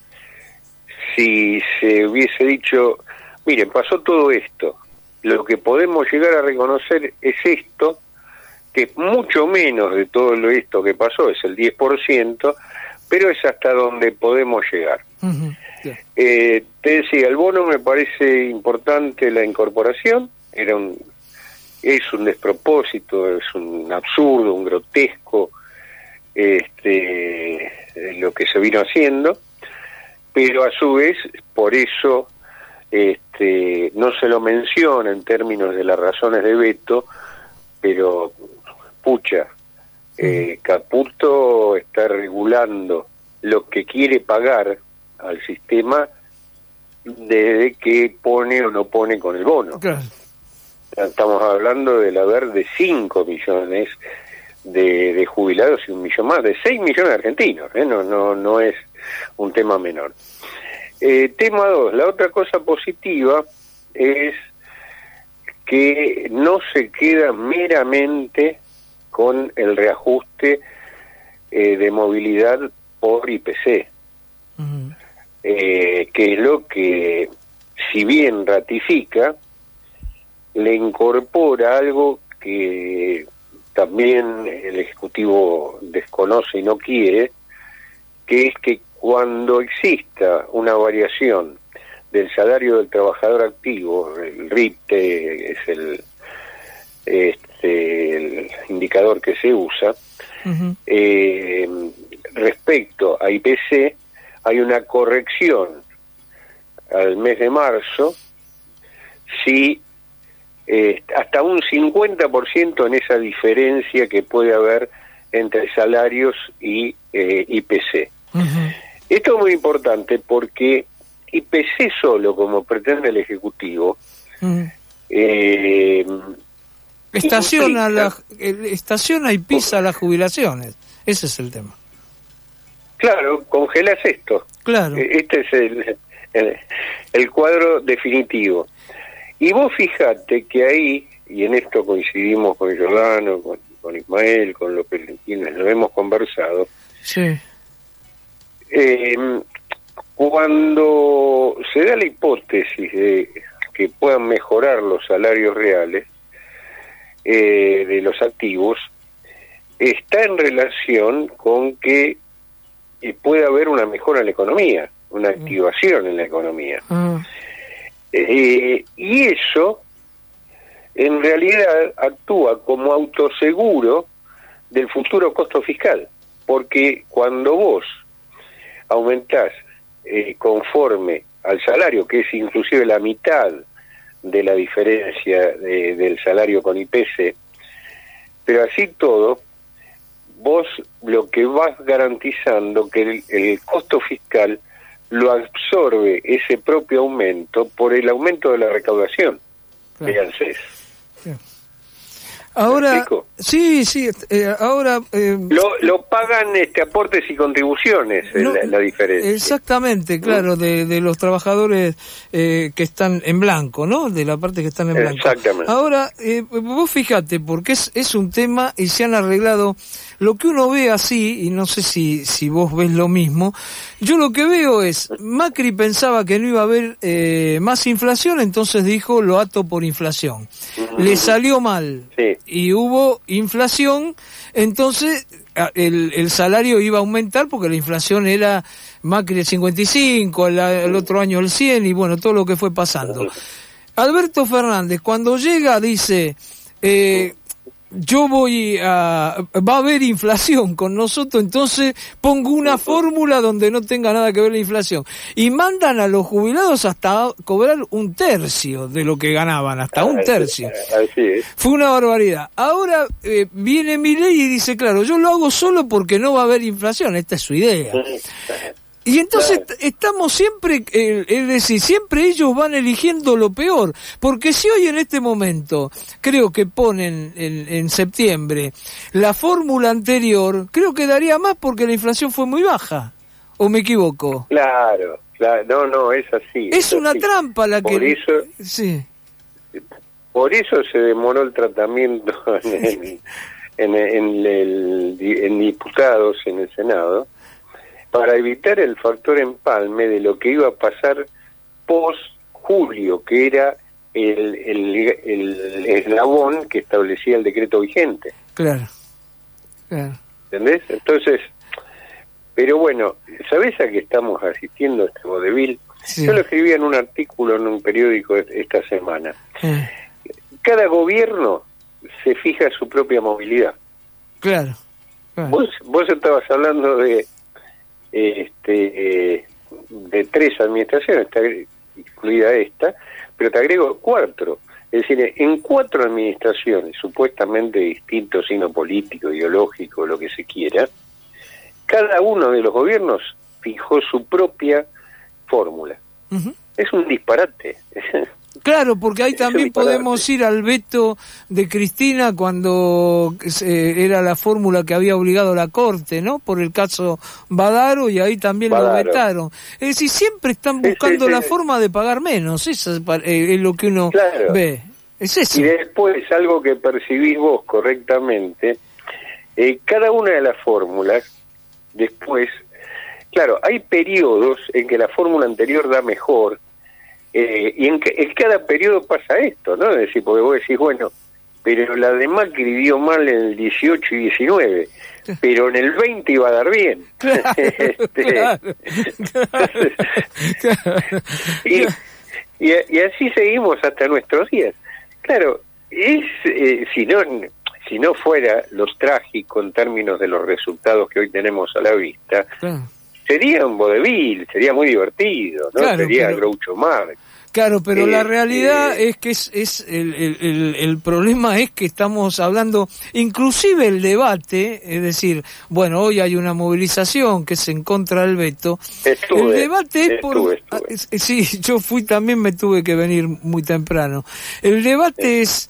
si se hubiese dicho, miren, pasó todo esto, lo que podemos llegar a reconocer es esto, que es mucho menos de todo esto que pasó, es el 10%, pero es hasta donde podemos llegar. Te decía, el bono me parece importante la incorporación, es un despropósito, es un absurdo, un grotesco lo que se vino haciendo, pero a su vez, por eso no se lo menciona en términos de las razones de veto, pero pucha, Caputo está regulando lo que quiere pagar al sistema desde que pone o no pone con el bono. Claro. Estamos hablando del haber de 5 millones de jubilados y 1 millón más, de 6 millones de argentinos, no es un tema menor. Tema 2, la otra cosa positiva es que no se queda meramente con el reajuste de movilidad por IPC, que es lo que, si bien ratifica, le incorpora algo que también el Ejecutivo desconoce y no quiere, que es que cuando exista una variación del salario del trabajador activo, el RIPTE es el indicador que se usa, respecto a IPC, hay una corrección al mes de marzo, si hasta un 50% en esa diferencia que puede haber entre salarios y IPC. Esto es muy importante porque IPC solo, como pretende el Ejecutivo, estaciona y pisa las jubilaciones. Ese es el tema. Claro, congelas esto. Claro. Este es el cuadro definitivo. Y vos fijate que ahí, y en esto coincidimos con Giordano, con Ismael, con quienes lo hemos conversado, sí. Cuando se da la hipótesis de que puedan mejorar los salarios reales de los activos, está en relación con que puede haber una mejora en la economía, una activación en la economía. Y eso, en realidad, actúa como autoseguro del futuro costo fiscal, porque cuando vos aumentás conforme al salario, que es inclusive la mitad de la diferencia del salario con IPC, pero así todo, vos lo que vas garantizando que el costo fiscal lo absorbe ese propio aumento por el aumento de la recaudación de ANSES. Ahora, sí, ahora... lo pagan aportes y contribuciones, la diferencia. Exactamente, claro, de los trabajadores que están en blanco, ¿no? De la parte que están en blanco. Exactamente. Ahora, vos fíjate, porque es un tema y se han arreglado... Lo que uno ve así, y no sé si vos ves lo mismo, yo lo que veo es, Macri pensaba que no iba a haber más inflación, entonces dijo, lo ato por inflación. Le salió mal, sí. Y hubo inflación, entonces el salario iba a aumentar porque la inflación era Macri el 55, el otro año el 100, y bueno, todo lo que fue pasando. Alberto Fernández, cuando llega, dice... va a haber inflación con nosotros, entonces pongo una fórmula donde no tenga nada que ver la inflación. Y mandan a los jubilados hasta cobrar 1/3 de lo que ganaban, hasta 1/3. Así es. Fue una barbaridad. Ahora viene Milei y dice, claro, yo lo hago solo porque no va a haber inflación, esta es su idea. Y entonces estamos siempre, es decir, siempre ellos van eligiendo lo peor, porque si hoy en este momento creo que ponen en septiembre la fórmula anterior, creo que daría más porque la inflación fue muy baja, ¿o me equivoco? Claro, no, es así. Es una así. trampa la por que... Eso, sí. Por eso se demoró el tratamiento en diputados, en el Senado, para evitar el factor empalme de lo que iba a pasar post-julio, que era el eslabón que establecía el decreto vigente. Claro. ¿Entendés? Entonces, pero bueno, ¿sabés a qué estamos asistiendo este vodevil? Sí. Yo lo escribí en un artículo en un periódico esta semana. Cada gobierno se fija su propia movilidad. Claro. Vos estabas hablando de 3 administraciones, incluida esta, pero te agrego 4. Es decir, en 4 administraciones, supuestamente distintos, signo político, ideológico, lo que se quiera, cada uno de los gobiernos fijó su propia fórmula. Es un disparate. Claro, porque ahí también podemos ir al veto de Cristina cuando era la fórmula que había obligado la Corte, ¿no? Por el caso Badaro, y ahí también lo vetaron. Es decir, siempre están buscando la forma de pagar menos, eso es lo que uno ve. Es eso. Y después, algo que percibís vos correctamente, cada una de las fórmulas, después, claro, hay periodos en que la fórmula anterior da mejor, y en cada periodo pasa esto, ¿no? Es decir, porque vos decís, bueno, pero la de Macri dio mal en el 18 y 19, pero en el 20 iba a dar bien. Y así seguimos hasta nuestros días. Claro, si no fuera los trágicos en términos de los resultados que hoy tenemos a la vista, sería un vodevil, sería muy divertido, ¿no? Sería Groucho Marx. Claro, pero la realidad es que el problema es que estamos hablando, inclusive el debate, es decir, bueno, hoy hay una movilización que es en contra del veto. El debate es sí, yo fui también, me tuve que venir muy temprano. El debate es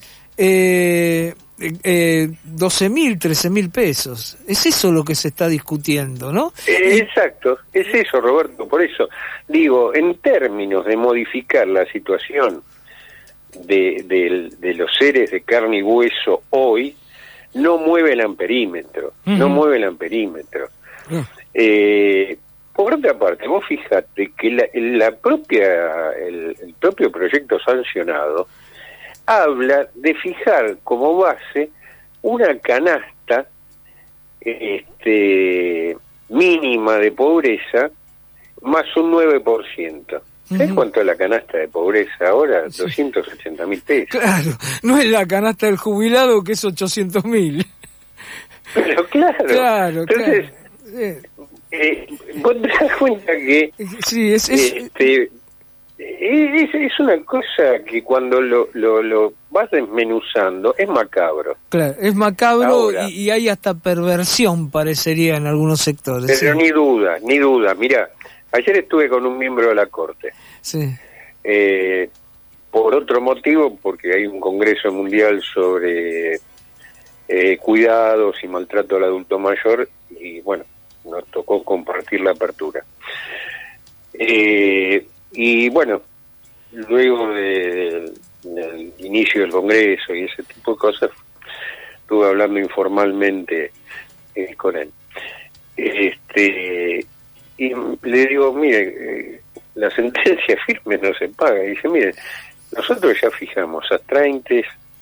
12.000, 13.000 pesos. Es eso lo que se está discutiendo, ¿no? Exacto, es eso, Roberto. Por eso digo, en términos de modificar la situación de los seres de carne y hueso hoy, no mueve el amperímetro, no mueve el amperímetro. Por otra parte, vos fijate que el propio proyecto sancionado habla de fijar como base una canasta mínima de pobreza más un 9%. ¿Sabes cuánto es la canasta de pobreza ahora? 280.000 pesos. Claro, no es la canasta del jubilado que es 800.000. Pero claro. Entonces, vos te das cuenta que Es una cosa que cuando lo vas desmenuzando es macabro. Claro, es macabro. Ahora, y hay hasta perversión, parecería, en algunos sectores. pero Sí. ni duda. Mira, ayer estuve con un miembro de la Corte. Sí. Por otro motivo, porque hay un congreso mundial sobre cuidados y maltrato al adulto mayor, y bueno, nos tocó compartir la apertura. Y bueno, luego del inicio del congreso y ese tipo de cosas, estuve hablando informalmente con él. Y le digo, mire, la sentencia firme no se paga. Y dice, mire, nosotros ya fijamos astrantes,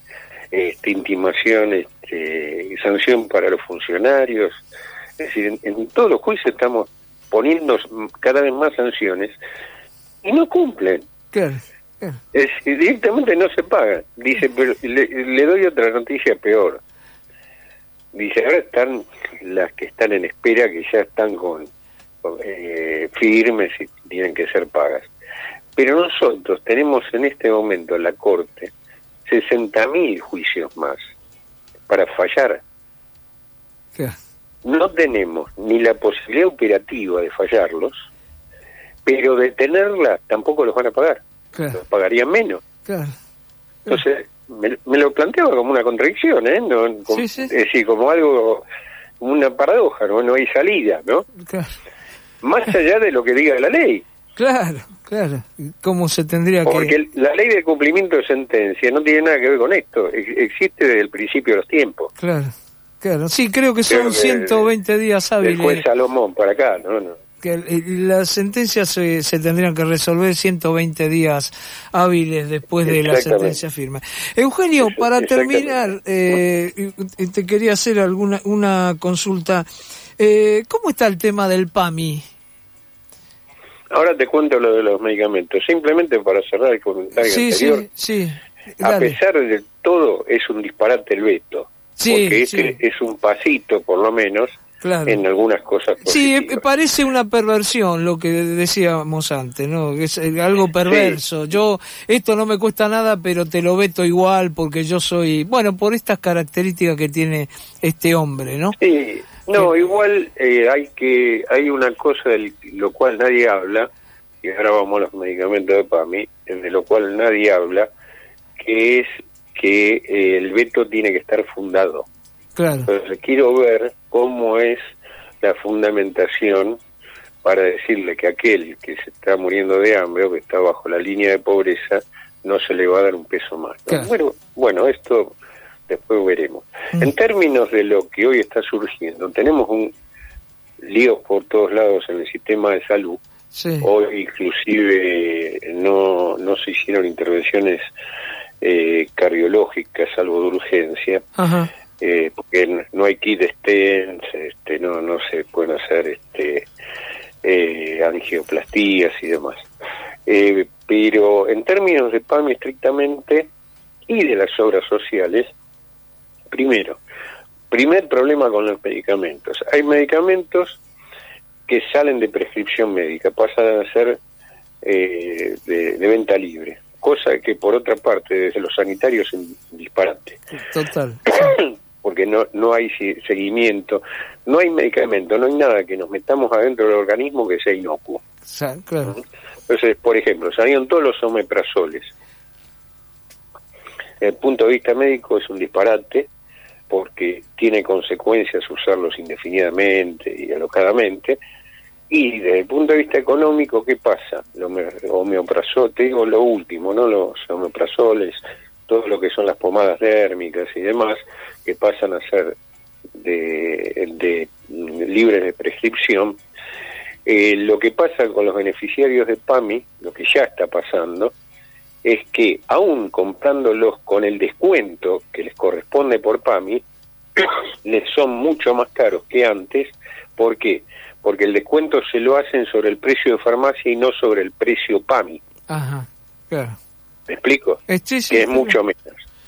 intimación, sanción para los funcionarios. Es decir, en todos los juicios estamos poniendo cada vez más sanciones y no cumplen. Claro. Es decir, directamente no se paga. Dice, pero le doy otra noticia peor. Dice, ahora están las que están en espera, que ya están con firmes y tienen que ser pagas. Pero nosotros tenemos en este momento en la Corte 60.000 juicios más para fallar. Claro. No tenemos ni la posibilidad operativa de fallarlos, pero de tenerla tampoco los van a pagar. Claro. Los pagarían menos. Claro. Entonces, me lo planteaba como una contradicción, ¿eh? No, Sí, sí. Es decir, como algo, como una paradoja, ¿no? No hay salida, ¿no? Claro. Más allá de lo que diga la ley. Claro. ¿Cómo se tendría Porque la ley de cumplimiento de sentencia no tiene nada que ver con esto. Existe desde el principio de los tiempos. Claro. Sí, creo que son 120 días hábiles. Del juez Salomón para acá, ¿no? Que las sentencias se tendrían que resolver 120 días hábiles después de la sentencia firme. Eugenio, para terminar, te quería hacer una consulta. ¿Cómo está el tema del PAMI? Ahora te cuento lo de los medicamentos. Simplemente para cerrar el comentario anterior. Sí. A pesar de todo, es un disparate el veto. Porque es un pasito, por lo menos, claro, en algunas cosas positivas. Sí, parece una perversión lo que decíamos antes, ¿no? Es algo perverso. Sí. Esto no me cuesta nada, pero te lo veto igual porque yo soy, bueno, por estas características que tiene este hombre, ¿no? Sí, no, igual hay una cosa de lo cual nadie habla, y ahora vamos a los medicamentos de PAMI, de lo cual nadie habla, que es que el veto tiene que estar fundado. Claro. Entonces quiero ver cómo es la fundamentación para decirle que aquel que se está muriendo de hambre o que está bajo la línea de pobreza no se le va a dar un peso más, ¿no? Claro. Bueno, esto después veremos. En términos de lo que hoy está surgiendo, tenemos un lío por todos lados en el sistema de salud. Sí. Hoy inclusive no se hicieron intervenciones cardiológicas, salvo de urgencia. Ajá. Porque no hay kit stents, no se pueden hacer angioplastías y demás. Pero en términos de PAMI estrictamente y de las obras sociales, primer problema con los medicamentos. Hay medicamentos que salen de prescripción médica, pasan a ser de venta libre, cosa que por otra parte desde los sanitarios es un disparate. Total. Porque no hay seguimiento, no hay medicamento, no hay nada que nos metamos adentro del organismo que sea inocuo. Claro. Entonces, por ejemplo, salieron todos los omeprazoles. Desde el punto de vista médico es un disparate, porque tiene consecuencias usarlos indefinidamente y alocadamente. Y desde el punto de vista económico, ¿qué pasa? Los omeprazol, te digo lo último, ¿no? Los omeprazoles, todo lo que son las pomadas dérmicas y demás, que pasan a ser de libres de prescripción. Lo que pasa con los beneficiarios de PAMI, lo que ya está pasando, es que aún comprándolos con el descuento que les corresponde por PAMI, les son mucho más caros que antes. ¿Por qué? Porque el descuento se lo hacen sobre el precio de farmacia y no sobre el precio PAMI. Ajá, claro. ¿Me explico? Sí, que es mucho menos.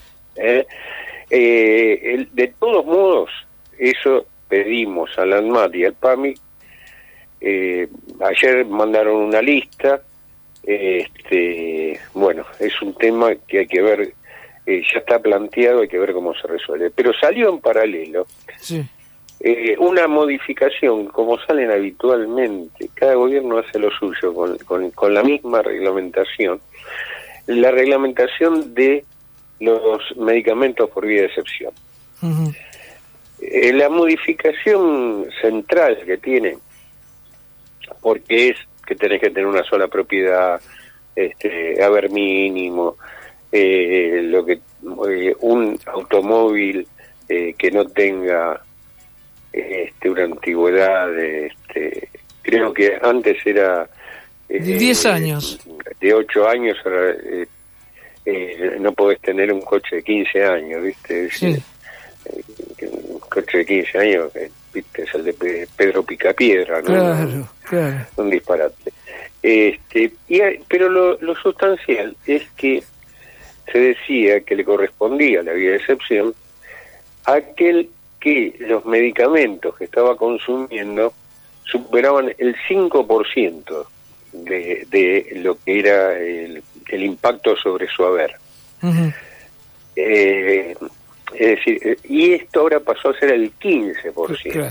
De todos modos, eso pedimos a la ANMAT y al PAMI. Ayer mandaron una lista Bueno, es un tema que hay que ver, ya está planteado, hay que ver cómo se resuelve. Pero salió en paralelo una modificación, como salen habitualmente, cada gobierno hace lo suyo con la misma reglamentación, la reglamentación de los medicamentos por vía de excepción. Uh-huh. La modificación central que tiene, porque es que tenés que tener una sola propiedad, haber mínimo, lo que un automóvil que no tenga una antigüedad, creo que antes era de 10 años, de 8 años, ahora, no podés tener un coche de 15 años, ¿viste? Sí. Un coche de 15 años, ¿viste? Es el de Pedro Picapiedra, ¿no? Claro. Un disparate. Pero lo sustancial es que se decía que le correspondía a la vía de excepción a aquel que los medicamentos que estaba consumiendo superaban el 5% de lo que era el impacto sobre su haber. Uh-huh. Es decir, y esto ahora pasó a ser el 15%. Claro.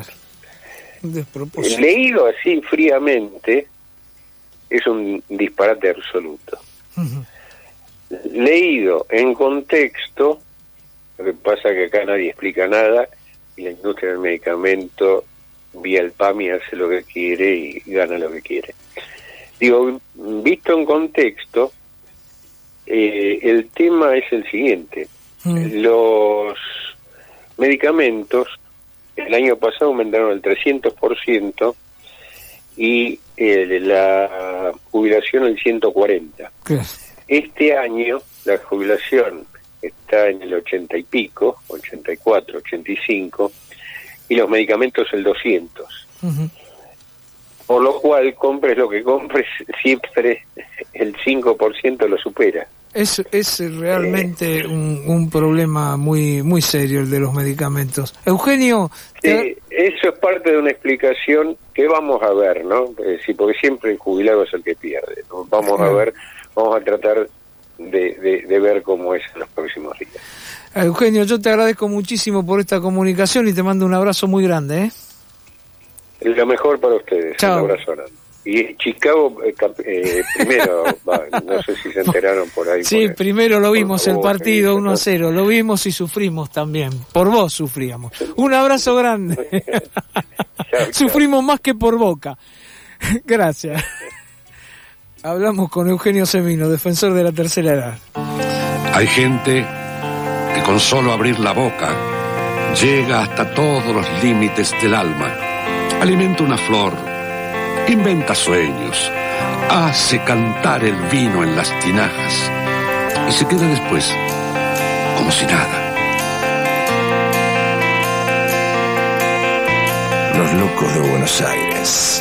Leído así fríamente, es un disparate absoluto. Uh-huh. Leído en contexto, lo que pasa es que acá nadie explica nada y la industria del medicamento vía el PAMI hace lo que quiere y gana lo que quiere. Digo, visto en contexto, el tema es el siguiente. Los medicamentos el año pasado aumentaron el 300% y la jubilación el 140%. ¿Qué? Este año la jubilación está en el 80 y pico, 84, 85, y los medicamentos el 200. Uh-huh. Por lo cual, compres lo que compres, siempre el 5% lo supera. Es realmente un problema muy muy serio el de los medicamentos. Eugenio... eso es parte de una explicación que vamos a ver, ¿no? Porque siempre el jubilado es el que pierde, ¿no? Vamos a ver, vamos a tratar de ver cómo es en los próximos días. Eugenio, yo te agradezco muchísimo por esta comunicación y te mando un abrazo muy grande, Lo mejor para ustedes. Chao. Un abrazo grande. Y Chicago primero, no sé si se enteraron por ahí. Sí, primero lo vimos el partido 1-0, lo vimos y sufrimos también. Por vos sufríamos. Un abrazo grande. Chao. Sufrimos más que por Boca. Gracias. Hablamos con Eugenio Semino, defensor de la tercera edad. Hay gente que con solo abrir la boca llega hasta todos los límites del alma. Alimenta una flor, inventa sueños, hace cantar el vino en las tinajas y se queda después como si nada. Los locos de Buenos Aires.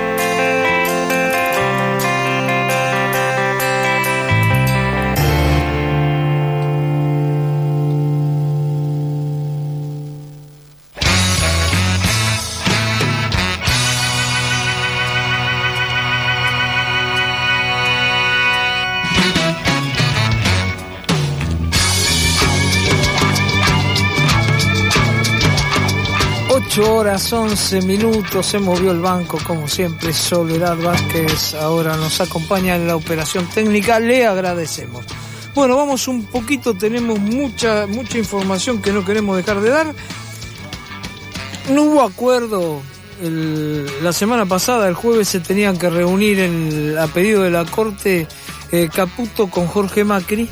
Horas 11 minutos, se movió el banco como siempre. Soledad Vázquez ahora nos acompaña en la operación técnica, le agradecemos. Bueno, vamos un poquito, tenemos mucha información que no queremos dejar de dar. No hubo acuerdo la semana pasada, el jueves se tenían que reunir a pedido de la Corte Caputo con Jorge Macri.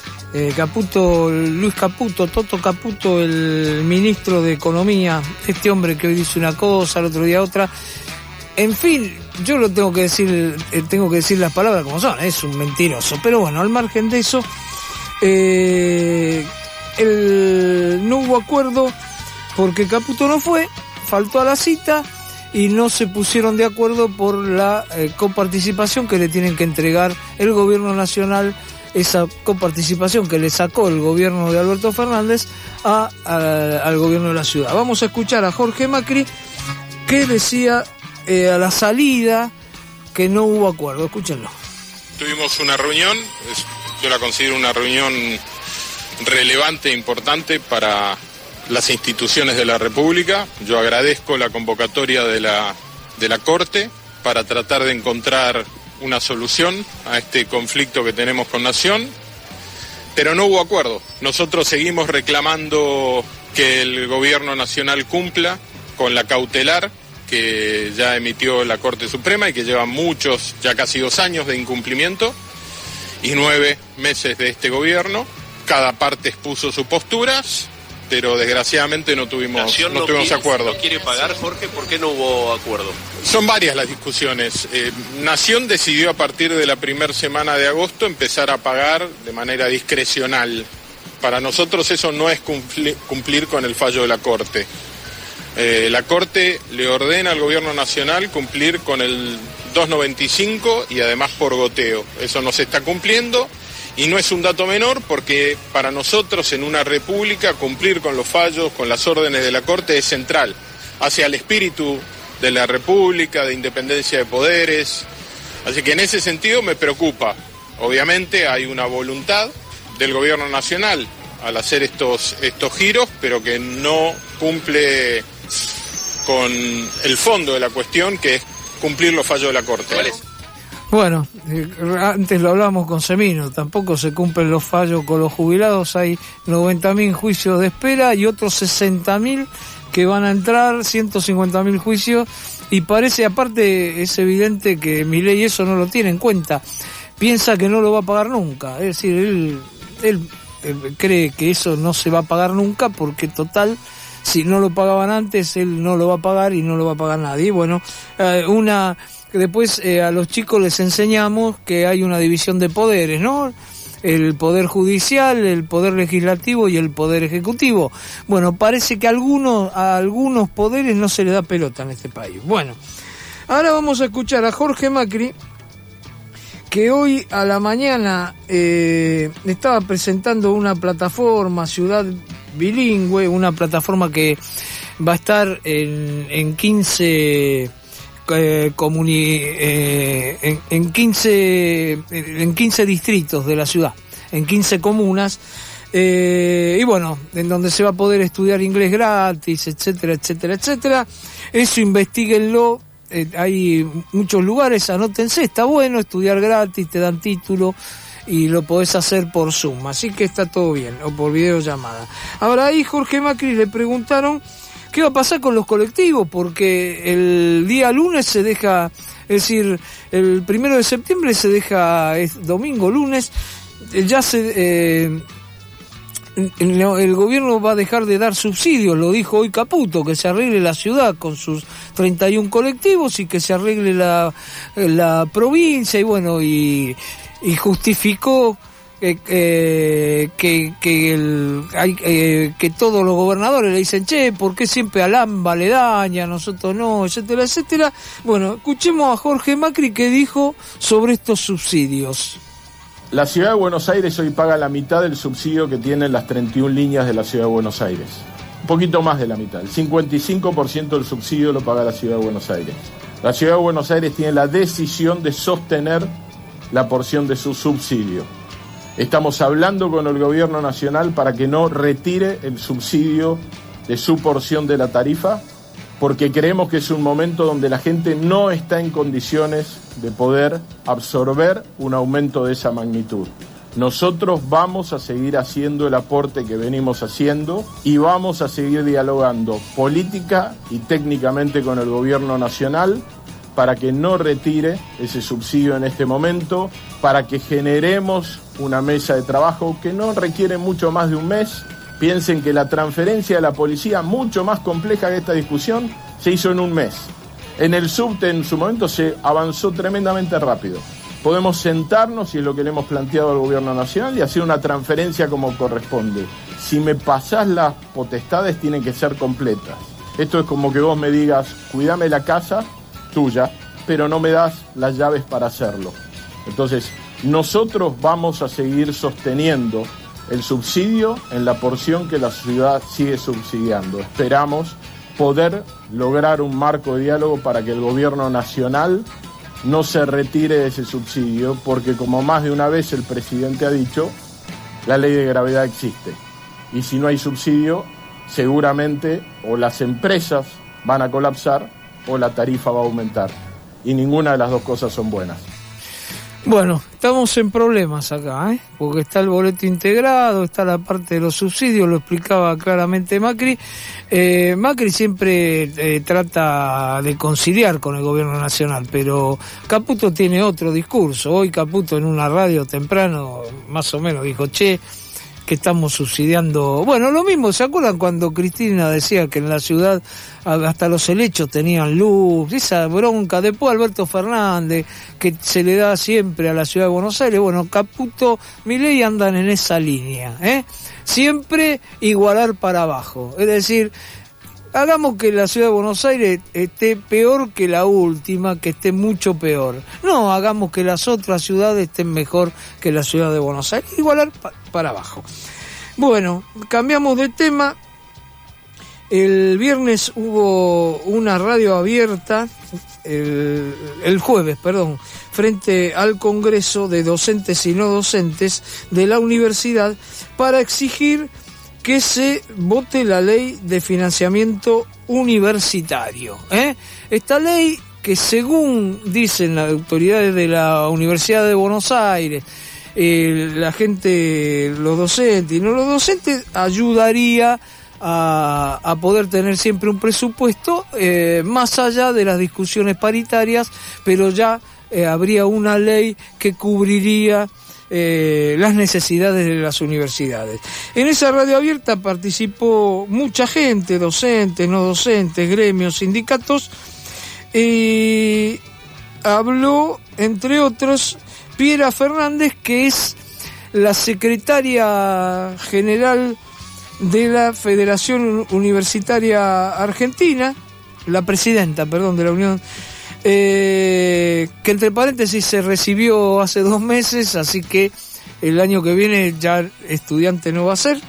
Luis Caputo, Toto Caputo, el ministro de Economía, este hombre que hoy dice una cosa, el otro día otra. En fin, yo lo tengo que decir las palabras como son, es un mentiroso. Pero bueno, al margen de eso, no hubo acuerdo porque Caputo no fue, faltó a la cita y no se pusieron de acuerdo por la coparticipación que le tienen que entregar el gobierno nacional, esa coparticipación que le sacó el gobierno de Alberto Fernández al gobierno de la ciudad. Vamos a escuchar a Jorge Macri que decía a la salida que no hubo acuerdo. Escúchenlo. tuvimos una reunión, yo la considero una reunión relevante e importante para las instituciones de la República. Yo agradezco la convocatoria de la Corte para tratar de encontrar una solución a este conflicto que tenemos con Nación, pero no hubo acuerdo. Nosotros seguimos reclamando que el Gobierno Nacional cumpla con la cautelar que ya emitió la Corte Suprema y que lleva muchos, ya casi 2 años de incumplimiento y 9 meses de este gobierno. Cada parte expuso sus posturas, pero desgraciadamente no tuvimos acuerdo. ¿No quiere pagar, Jorge? ¿Por qué no hubo acuerdo? Son varias las discusiones. Nación decidió a partir de la primera semana de agosto empezar a pagar de manera discrecional. Para nosotros eso no es cumplir con el fallo de la Corte. La Corte le ordena al Gobierno Nacional cumplir con el 295 y además por goteo. Eso no se está cumpliendo y no es un dato menor porque para nosotros en una república cumplir con los fallos, con las órdenes de la Corte es central. Hacia el espíritu de la república, de independencia de poderes. Así que en ese sentido me preocupa. Obviamente hay una voluntad del Gobierno Nacional al hacer estos giros, pero que no cumple con el fondo de la cuestión, que es cumplir los fallos de la Corte. Bueno, antes lo hablábamos con Semino, tampoco se cumplen los fallos con los jubilados, hay 90.000 juicios de espera y otros 60.000 que van a entrar, 150.000 juicios, y parece, aparte, es evidente que Milei eso no lo tiene en cuenta, piensa que no lo va a pagar nunca, es decir, él cree que eso no se va a pagar nunca porque total, si no lo pagaban antes, él no lo va a pagar y no lo va a pagar nadie. Bueno, después a los chicos les enseñamos que hay una división de poderes, ¿no? El poder judicial, el poder legislativo y el poder ejecutivo. Bueno, parece que a algunos poderes no se le da pelota en este país. Bueno, ahora vamos a escuchar a Jorge Macri, que hoy a la mañana estaba presentando una plataforma Ciudad Bilingüe, una plataforma que va a estar en 15 en 15 distritos de la ciudad, en 15 comunas, y bueno, en donde se va a poder estudiar inglés gratis, etcétera, etcétera, etcétera. Eso investiguenlo. Hay muchos lugares, anótense, está bueno estudiar gratis, te dan título y lo podés hacer por Zoom, así que está todo bien, o por videollamada. Ahora ahí Jorge Macri le preguntaron qué va a pasar con los colectivos, porque el día lunes se deja, es decir, el 1 de septiembre se deja, es domingo, lunes, ya el gobierno va a dejar de dar subsidios, lo dijo hoy Caputo, que se arregle la ciudad con sus 31 colectivos y que se arregle la provincia, y bueno, y justificó que todos los gobernadores le dicen, che, ¿por qué siempre al AMBA le daña, a nosotros no, etcétera, etcétera? Bueno, escuchemos a Jorge Macri que dijo sobre estos subsidios. La Ciudad de Buenos Aires hoy paga la mitad del subsidio que tienen las 31 líneas de la Ciudad de Buenos Aires. Un poquito más de la mitad. El 55% del subsidio lo paga la Ciudad de Buenos Aires. La Ciudad de Buenos Aires tiene la decisión de sostener la porción de su subsidio. Estamos hablando con el Gobierno Nacional para que no retire el subsidio de su porción de la tarifa, porque creemos que es un momento donde la gente no está en condiciones de poder absorber un aumento de esa magnitud. Nosotros vamos a seguir haciendo el aporte que venimos haciendo y vamos a seguir dialogando política y técnicamente con el Gobierno Nacional para que no retire ese subsidio en este momento, para que generemos una mesa de trabajo que no requiere mucho más de un mes. Piensen que la transferencia de la policía, mucho más compleja que esta discusión, se hizo en un mes. En el subte en su momento se avanzó tremendamente rápido. Podemos sentarnos, y es lo que le hemos planteado al Gobierno Nacional, y hacer una transferencia como corresponde. Si me pasás las potestades, tienen que ser completas. Esto es como que vos me digas, cuidame la casa tuya, pero no me das las llaves para hacerlo. Entonces, nosotros vamos a seguir sosteniendo el subsidio en la porción que la ciudad sigue subsidiando. Esperamos poder lograr un marco de diálogo para que el Gobierno Nacional no se retire ese subsidio, porque como más de una vez el presidente ha dicho, la ley de gravedad existe. Y si no hay subsidio, seguramente o las empresas van a colapsar o la tarifa va a aumentar. Y ninguna de las dos cosas son buenas. Bueno, estamos en problemas acá, porque está el boleto integrado, está la parte de los subsidios, lo explicaba claramente Macri. Macri siempre trata de conciliar con el gobierno nacional, pero Caputo tiene otro discurso. Hoy Caputo en una radio temprano más o menos dijo, que estamos subsidiando. Bueno, lo mismo, ¿se acuerdan cuando Cristina decía que en la ciudad hasta los helechos tenían luz? Esa bronca, después Alberto Fernández, que se le da siempre a la ciudad de Buenos Aires. Bueno, Caputo, Milei andan en esa línea, siempre igualar para abajo, es decir, hagamos que la ciudad de Buenos Aires esté peor que la última, que esté mucho peor. No, hagamos que las otras ciudades estén mejor que la ciudad de Buenos Aires. Igualar para abajo. Bueno, cambiamos de tema. El viernes hubo una radio abierta, el jueves, frente al Congreso de Docentes y No Docentes de la Universidad para exigir que se vote la ley de financiamiento universitario. Esta ley que, según dicen las autoridades de la Universidad de Buenos Aires, la gente, los docentes y no los docentes, ayudaría a poder tener siempre un presupuesto más allá de las discusiones paritarias, pero ya habría una ley que cubriría las necesidades de las universidades. En esa radio abierta participó mucha gente, docentes, no docentes, gremios, sindicatos, y habló, entre otros, Piera Fernández, que es la secretaria general de la Federación Universitaria Argentina, la presidenta, de la Unión, que entre paréntesis se recibió hace 2 meses, así que el año que viene ya estudiante no va a ser.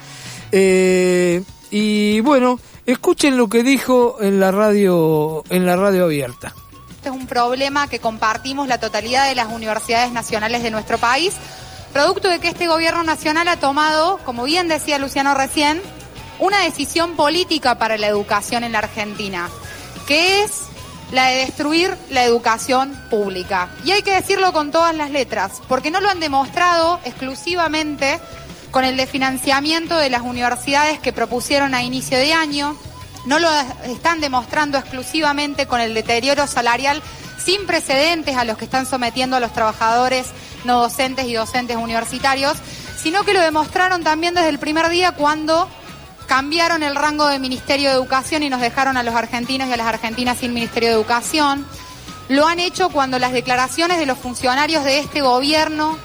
Y bueno, escuchen lo que dijo en la radio abierta. Este es un problema que compartimos la totalidad de las universidades nacionales de nuestro país, producto de que este gobierno nacional ha tomado, como bien decía Luciano recién, una decisión política para la educación en la Argentina, que es la de destruir la educación pública. Y hay que decirlo con todas las letras, porque no lo han demostrado exclusivamente con el desfinanciamiento de las universidades que propusieron a inicio de año, no lo están demostrando exclusivamente con el deterioro salarial sin precedentes a los que están sometiendo a los trabajadores no docentes y docentes universitarios, sino que lo demostraron también desde el primer día cuando cambiaron el rango de Ministerio de Educación y nos dejaron a los argentinos y a las argentinas sin Ministerio de Educación. Lo han hecho cuando las declaraciones de los funcionarios de este gobierno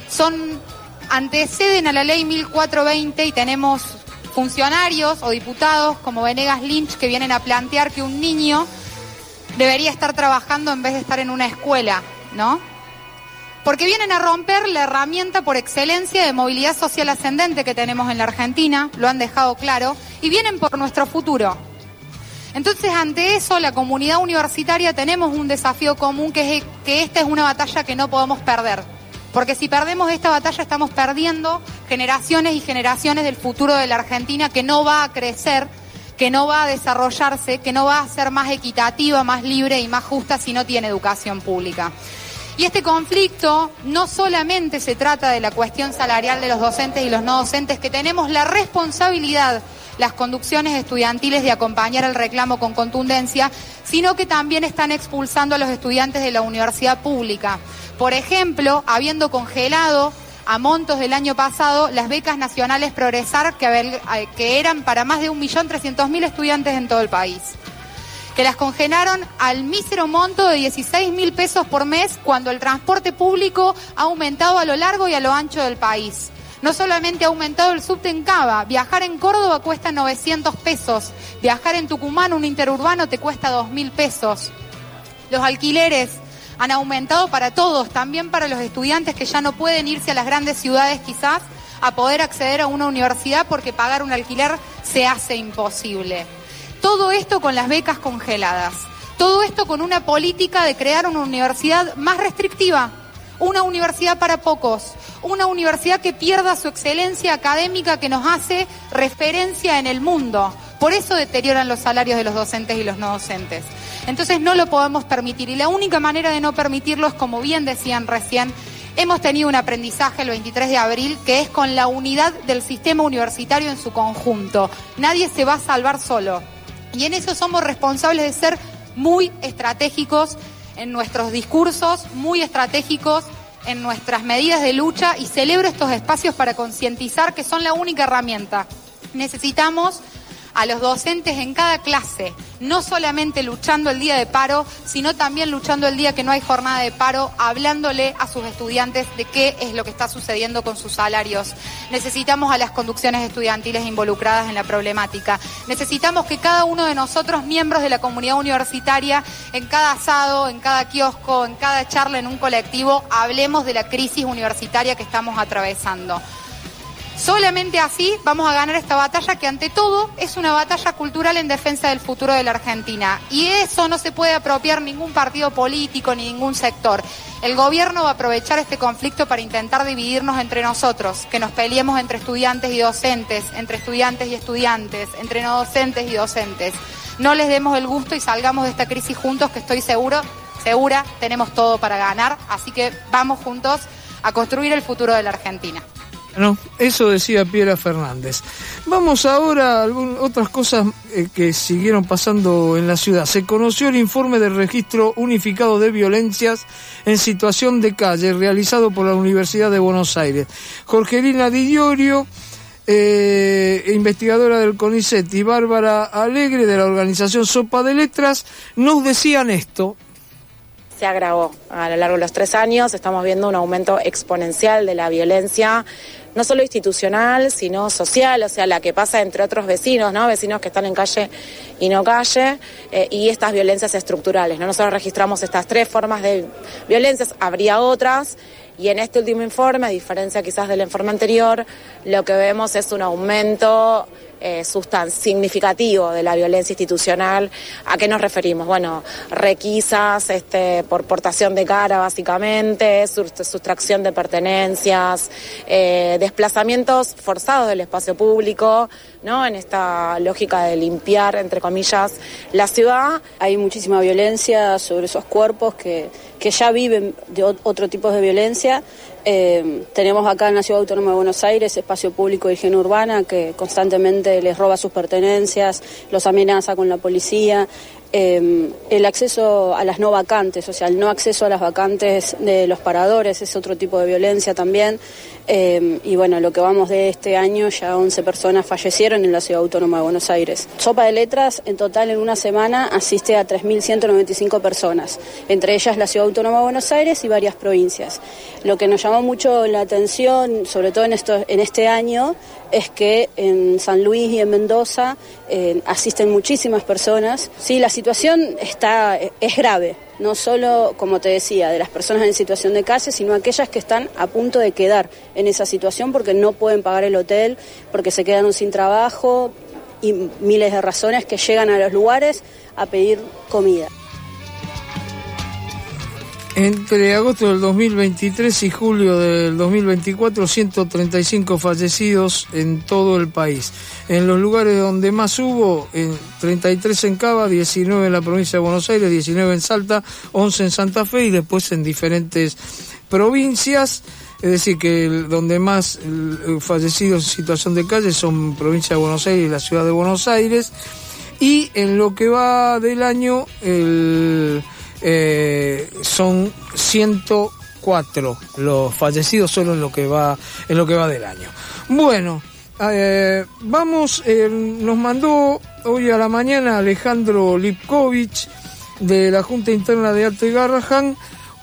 anteceden a la ley 1420 y tenemos funcionarios o diputados como Venegas Lynch que vienen a plantear que un niño debería estar trabajando en vez de estar en una escuela, ¿no? Porque vienen a romper la herramienta por excelencia de movilidad social ascendente que tenemos en la Argentina, lo han dejado claro, y vienen por nuestro futuro. Entonces, ante eso, la comunidad universitaria tenemos un desafío común, que esta es una batalla que no podemos perder. Porque si perdemos esta batalla estamos perdiendo generaciones y generaciones del futuro de la Argentina, que no va a crecer, que no va a desarrollarse, que no va a ser más equitativa, más libre y más justa si no tiene educación pública. Y este conflicto no solamente se trata de la cuestión salarial de los docentes y los no docentes, que tenemos la responsabilidad, las conducciones estudiantiles, de acompañar el reclamo con contundencia, sino que también están expulsando a los estudiantes de la universidad pública. Por ejemplo, habiendo congelado a montos del año pasado las becas nacionales Progresar, que eran para más de 1.300.000 estudiantes en todo el país, que las congelaron al mísero monto de 16.000 pesos por mes, cuando el transporte público ha aumentado a lo largo y a lo ancho del país. No solamente ha aumentado el subte en Cava, viajar en Córdoba cuesta 900 pesos, viajar en Tucumán, un interurbano, te cuesta 2.000 pesos. Los alquileres han aumentado para todos, también para los estudiantes que ya no pueden irse a las grandes ciudades quizás a poder acceder a una universidad porque pagar un alquiler se hace imposible. Todo esto con las becas congeladas. Todo esto con una política de crear una universidad más restrictiva, una universidad para pocos, una universidad que pierda su excelencia académica que nos hace referencia en el mundo. Por eso deterioran los salarios de los docentes y los no docentes. Entonces no lo podemos permitir, y la única manera de no permitirlo es, como bien decían recién, hemos tenido un aprendizaje el 23 de abril que es con la unidad del sistema universitario en su conjunto. Nadie se va a salvar solo. Y en eso somos responsables de ser muy estratégicos en nuestros discursos, muy estratégicos en nuestras medidas de lucha, y celebro estos espacios para concientizar que son la única herramienta. Necesitamos a los docentes en cada clase, no solamente luchando el día de paro, sino también luchando el día que no hay jornada de paro, hablándole a sus estudiantes de qué es lo que está sucediendo con sus salarios. Necesitamos a las conducciones estudiantiles involucradas en la problemática. Necesitamos que cada uno de nosotros, miembros de la comunidad universitaria, en cada asado, en cada kiosco, en cada charla, en un colectivo, hablemos de la crisis universitaria que estamos atravesando. Solamente así vamos a ganar esta batalla, que ante todo es una batalla cultural en defensa del futuro de la Argentina. Y eso no se puede apropiar ningún partido político ni ningún sector. El gobierno va a aprovechar este conflicto para intentar dividirnos entre nosotros, que nos peleemos entre estudiantes y docentes, entre estudiantes y estudiantes, entre no docentes y docentes. No les demos el gusto y salgamos de esta crisis juntos, que estoy segura, tenemos todo para ganar. Así que vamos juntos a construir el futuro de la Argentina. No, eso decía Piera Fernández. Vamos ahora a otras cosas que siguieron pasando en la ciudad. Se conoció el informe del Registro Unificado de Violencias en Situación de Calle, realizado por la Universidad de Buenos Aires. Jorgelina Di Iorio, investigadora del CONICET, y Bárbara Alegre, de la organización Sopa de Letras, nos decían esto. Se agravó a lo largo de los 3 años, estamos viendo un aumento exponencial de la violencia, no solo institucional, sino social, o sea, la que pasa entre otros vecinos, ¿no? Vecinos que están en calle y no calle, y estas violencias estructurales, ¿no? Nosotros registramos estas 3 formas de violencias, habría otras, y en este último informe, a diferencia quizás del informe anterior, lo que vemos es un aumento significativo de la violencia institucional. ¿A qué nos referimos? Bueno, requisas por portación de cara, básicamente, sustracción de pertenencias, desplazamientos forzados del espacio público, ¿no? En esta lógica de limpiar, entre comillas, la ciudad. Hay muchísima violencia sobre esos cuerpos que ya viven de otro tipo de violencia. Tenemos acá en la Ciudad Autónoma de Buenos Aires espacio público de higiene urbana que constantemente les roba sus pertenencias, los amenaza con la policía. El acceso a las no vacantes, o sea, el no acceso a las vacantes de los paradores es otro tipo de violencia también. Y bueno, lo que vamos de este año, ya 11 personas fallecieron en la Ciudad Autónoma de Buenos Aires. Sopa de Letras, en total en una semana, asiste a 3.195 personas, entre ellas la Ciudad Autónoma de Buenos Aires y varias provincias. Lo que nos llamó mucho la atención, sobre todo en este año, es que en San Luis y en Mendoza asisten muchísimas personas. Sí, la situación es grave, no solo, como te decía, de las personas en situación de calle, sino aquellas que están a punto de quedar en esa situación porque no pueden pagar el hotel, porque se quedaron sin trabajo y miles de razones que llegan a los lugares a pedir comida. Entre agosto del 2023 y julio del 2024, 135 fallecidos en todo el país. En los lugares donde más hubo, 33 en Cava, 19 en la provincia de Buenos Aires, 19 en Salta, 11 en Santa Fe y después en diferentes provincias. Es decir, que donde más fallecidos en situación de calle son provincia de Buenos Aires y la ciudad de Buenos Aires. Y en lo que va del año, son 104 los fallecidos solo en lo que va del año. Bueno, vamos, nos mandó hoy a la mañana Alejandro Lipkovich de la Junta Interna de Alto Garrahan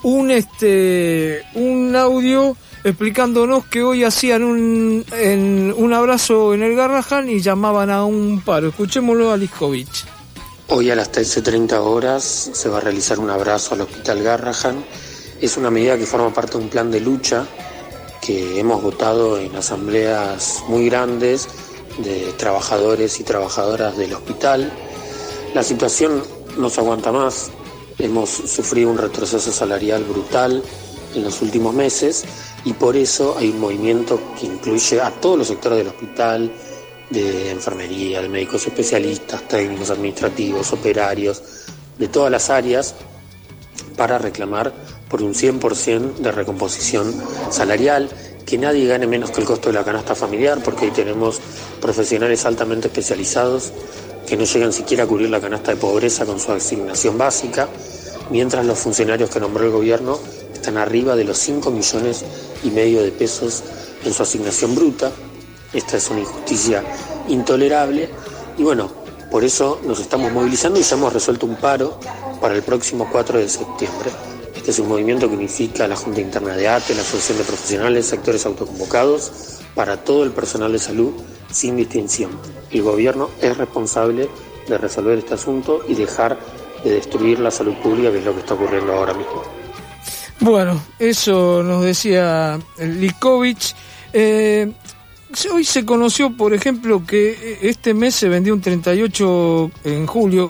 un audio explicándonos que hoy hacían un abrazo en el Garrahan y llamaban a un paro. Escuchémoslo a Lipkovich. Hoy a las 13:30 horas se va a realizar un abrazo al Hospital Garrahan. Es una medida que forma parte de un plan de lucha que hemos votado en asambleas muy grandes de trabajadores y trabajadoras del hospital. La situación no se aguanta más. Hemos sufrido un retroceso salarial brutal en los últimos meses y por eso hay un movimiento que incluye a todos los sectores del hospital, de enfermería, de médicos especialistas, técnicos administrativos, operarios, de todas las áreas, para reclamar por un 100% de recomposición salarial, que nadie gane menos que el costo de la canasta familiar, porque hoy tenemos profesionales altamente especializados que no llegan siquiera a cubrir la canasta de pobreza con su asignación básica, mientras los funcionarios que nombró el gobierno están arriba de los 5,5 millones de pesos en su asignación bruta. Esta es una injusticia intolerable y bueno, por eso nos estamos movilizando y ya hemos resuelto un paro para el próximo 4 de septiembre. Este es un movimiento que unifica a la Junta Interna de ATE, la Asociación de Profesionales, sectores autoconvocados, para todo el personal de salud sin distinción. El gobierno es responsable de resolver este asunto y dejar de destruir la salud pública, que es lo que está ocurriendo ahora mismo. Bueno, eso nos decía Likovich. Hoy se conoció, por ejemplo, que este mes se vendió en julio,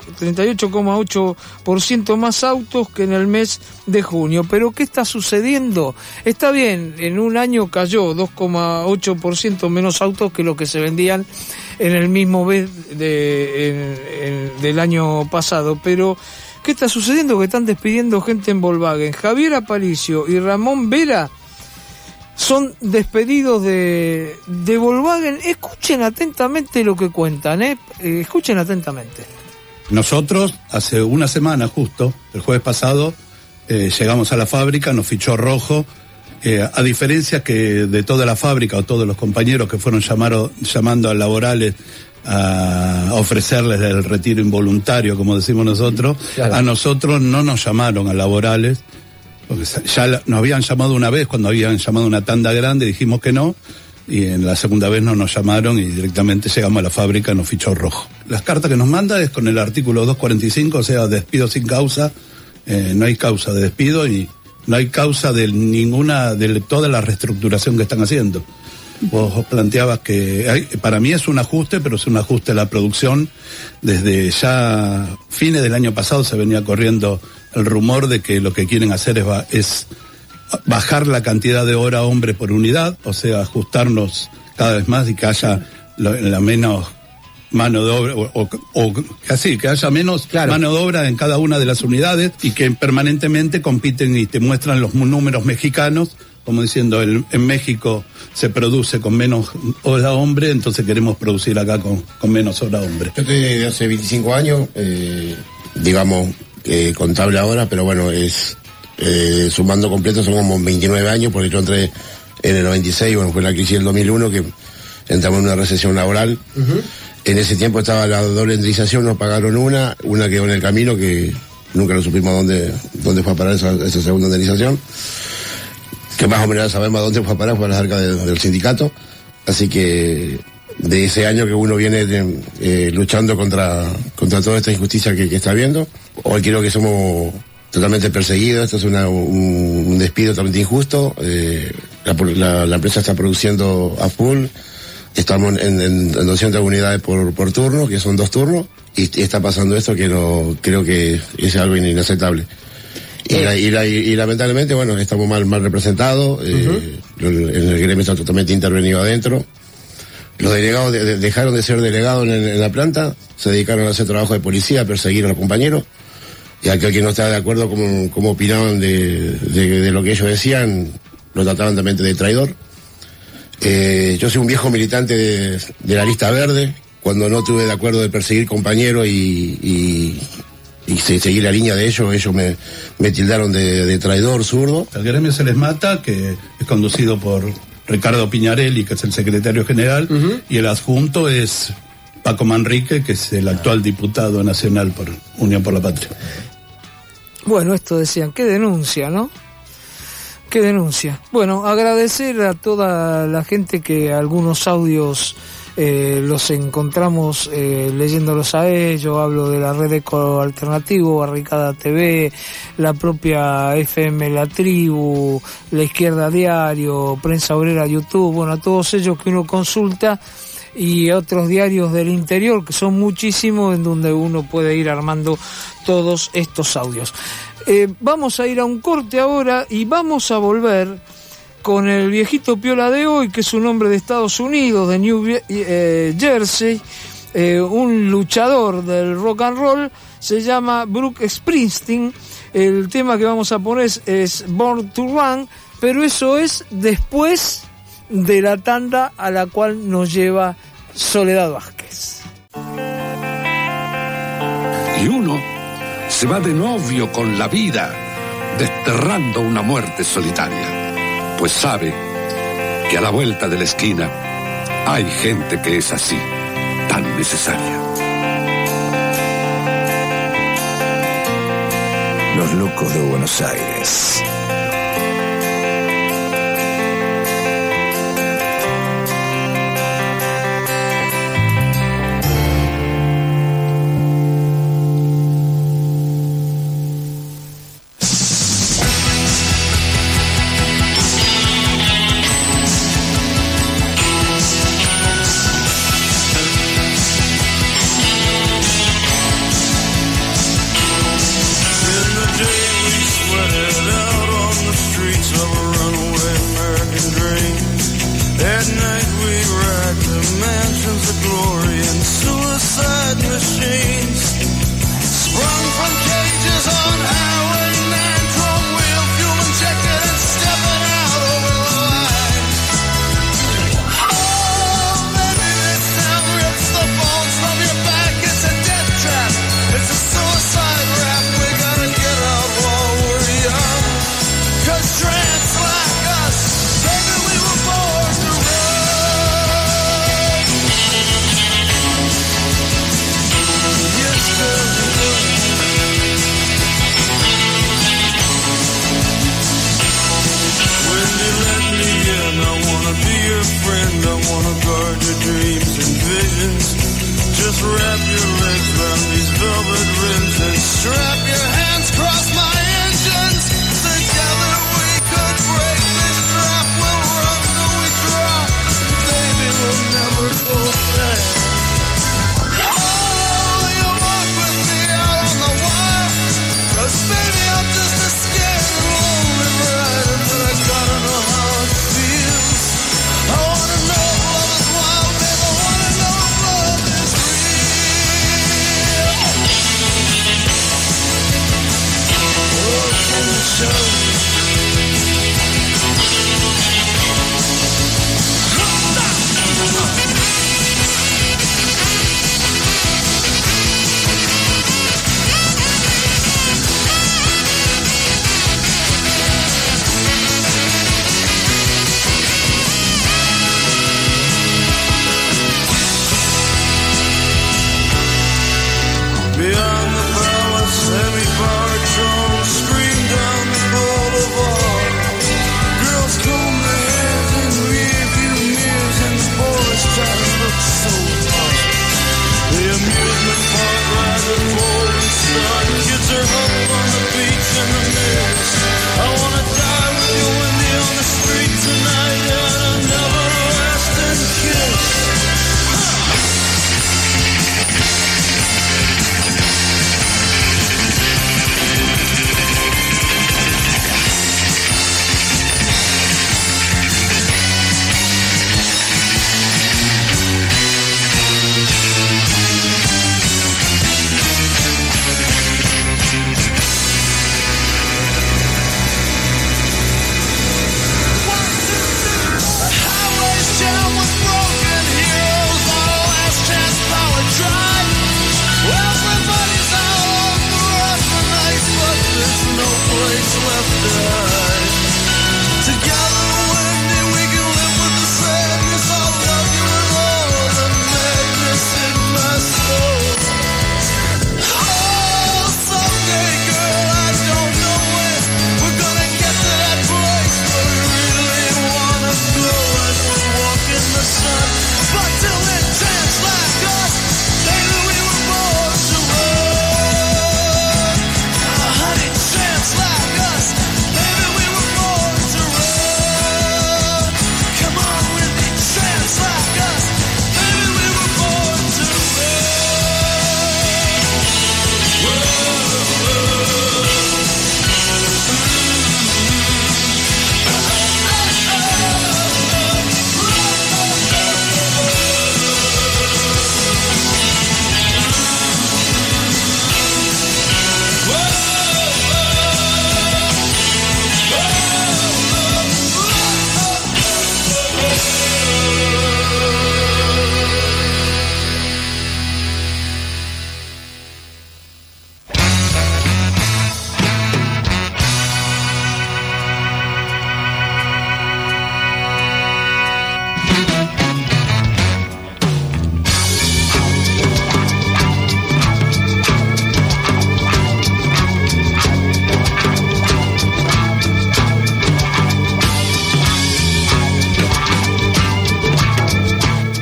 38,8% más autos que en el mes de junio. Pero ¿qué está sucediendo? Está bien, en un año cayó 2,8% menos autos que lo que se vendían en el mismo mes del año pasado, pero ¿qué está sucediendo? Que están despidiendo gente en Volkswagen. Javier Aparicio y Ramón Vera son despedidos de Volkswagen. Escuchen atentamente lo que cuentan, escuchen atentamente. Nosotros, hace una semana justo, el jueves pasado, llegamos a la fábrica, nos fichó Rojo, a diferencia que de toda la fábrica o todos los compañeros que fueron llamando a laborales a ofrecerles el retiro involuntario, como decimos nosotros, claro. A nosotros no nos llamaron a laborales, porque ya nos habían llamado una vez, cuando habían llamado una tanda grande, dijimos que no, y en la segunda vez no nos llamaron y directamente llegamos a la fábrica, nos fichó Rojo. Las cartas que nos manda es con el artículo 245, o sea, despido sin causa, no hay causa de despido y no hay causa de toda la reestructuración que están haciendo. Vos planteabas que para mí es un ajuste, pero es un ajuste a la producción. Desde ya fines del año pasado se venía corriendo el rumor de que lo que quieren hacer es bajar la cantidad de hora hombre por unidad, o sea, ajustarnos cada vez más y que haya la menos mano de obra, o así, que haya menos mano de obra en cada una de las unidades y que permanentemente compiten y te muestran los números mexicanos, como diciendo, en México se produce con menos hora hombre, entonces queremos producir acá con menos hora hombre. Yo estoy desde hace 25 años, digamos, contable ahora, pero bueno, sumando completo son como 29 años, porque yo entré en el 96, bueno, fue la crisis del 2001, que entramos en una recesión laboral. Uh-huh. En ese tiempo estaba la doble indemnización, nos pagaron una quedó en el camino, que nunca lo supimos dónde fue a parar esa segunda indemnización, que más o menos sabemos a dónde fue a parar, fue a las arcas del sindicato. Así que de ese año que uno viene luchando contra toda esta injusticia que está habiendo, hoy creo que somos totalmente perseguidos. Esto es un despido totalmente injusto. La empresa está produciendo a full. Estamos en 200 unidades por turno, que son 2 turnos, y está pasando esto que no creo que es algo inaceptable. Y lamentablemente, bueno, estamos mal representados. Uh-huh. El gremio está totalmente intervenido adentro. Los delegados dejaron de ser delegados en la planta, se dedicaron a hacer trabajo de policía, a perseguir a los compañeros. Y aquel que no estaba de acuerdo como opinaban de lo que ellos decían, lo trataban también de traidor. Yo soy un viejo militante de la lista verde. Cuando no estuve de acuerdo de perseguir compañeros y seguir la línea de ellos me tildaron de traidor, zurdo. El gremio se les mata, que es conducido por Ricardo Piñarelli, que es el secretario general, uh-huh. Y el adjunto es Paco Manrique, que es el actual diputado nacional por Unión por la Patria. Bueno, esto decían, qué denuncia, ¿no? Qué denuncia. Bueno, agradecer a toda la gente que algunos audios los encontramos leyéndolos a ellos. Hablo de la red Eco Alternativo, Barricada TV, la propia FM La Tribu, La Izquierda Diario, Prensa Obrera YouTube. Bueno, a todos ellos que uno consulta y otros diarios del interior, que son muchísimos, en donde uno puede ir armando todos estos audios. Vamos a ir a un corte ahora y vamos a volver con el viejito piola de hoy, que es un hombre de Estados Unidos, de New Jersey, un luchador del rock and roll, se llama Bruce Springsteen. El tema que vamos a poner es Born to Run, pero eso es después de la tanda a la cual nos lleva Soledad Vázquez. Y uno se va de novio con la vida, desterrando una muerte solitaria, pues sabe que a la vuelta de la esquina hay gente que es así, tan necesaria. Los locos de Buenos Aires.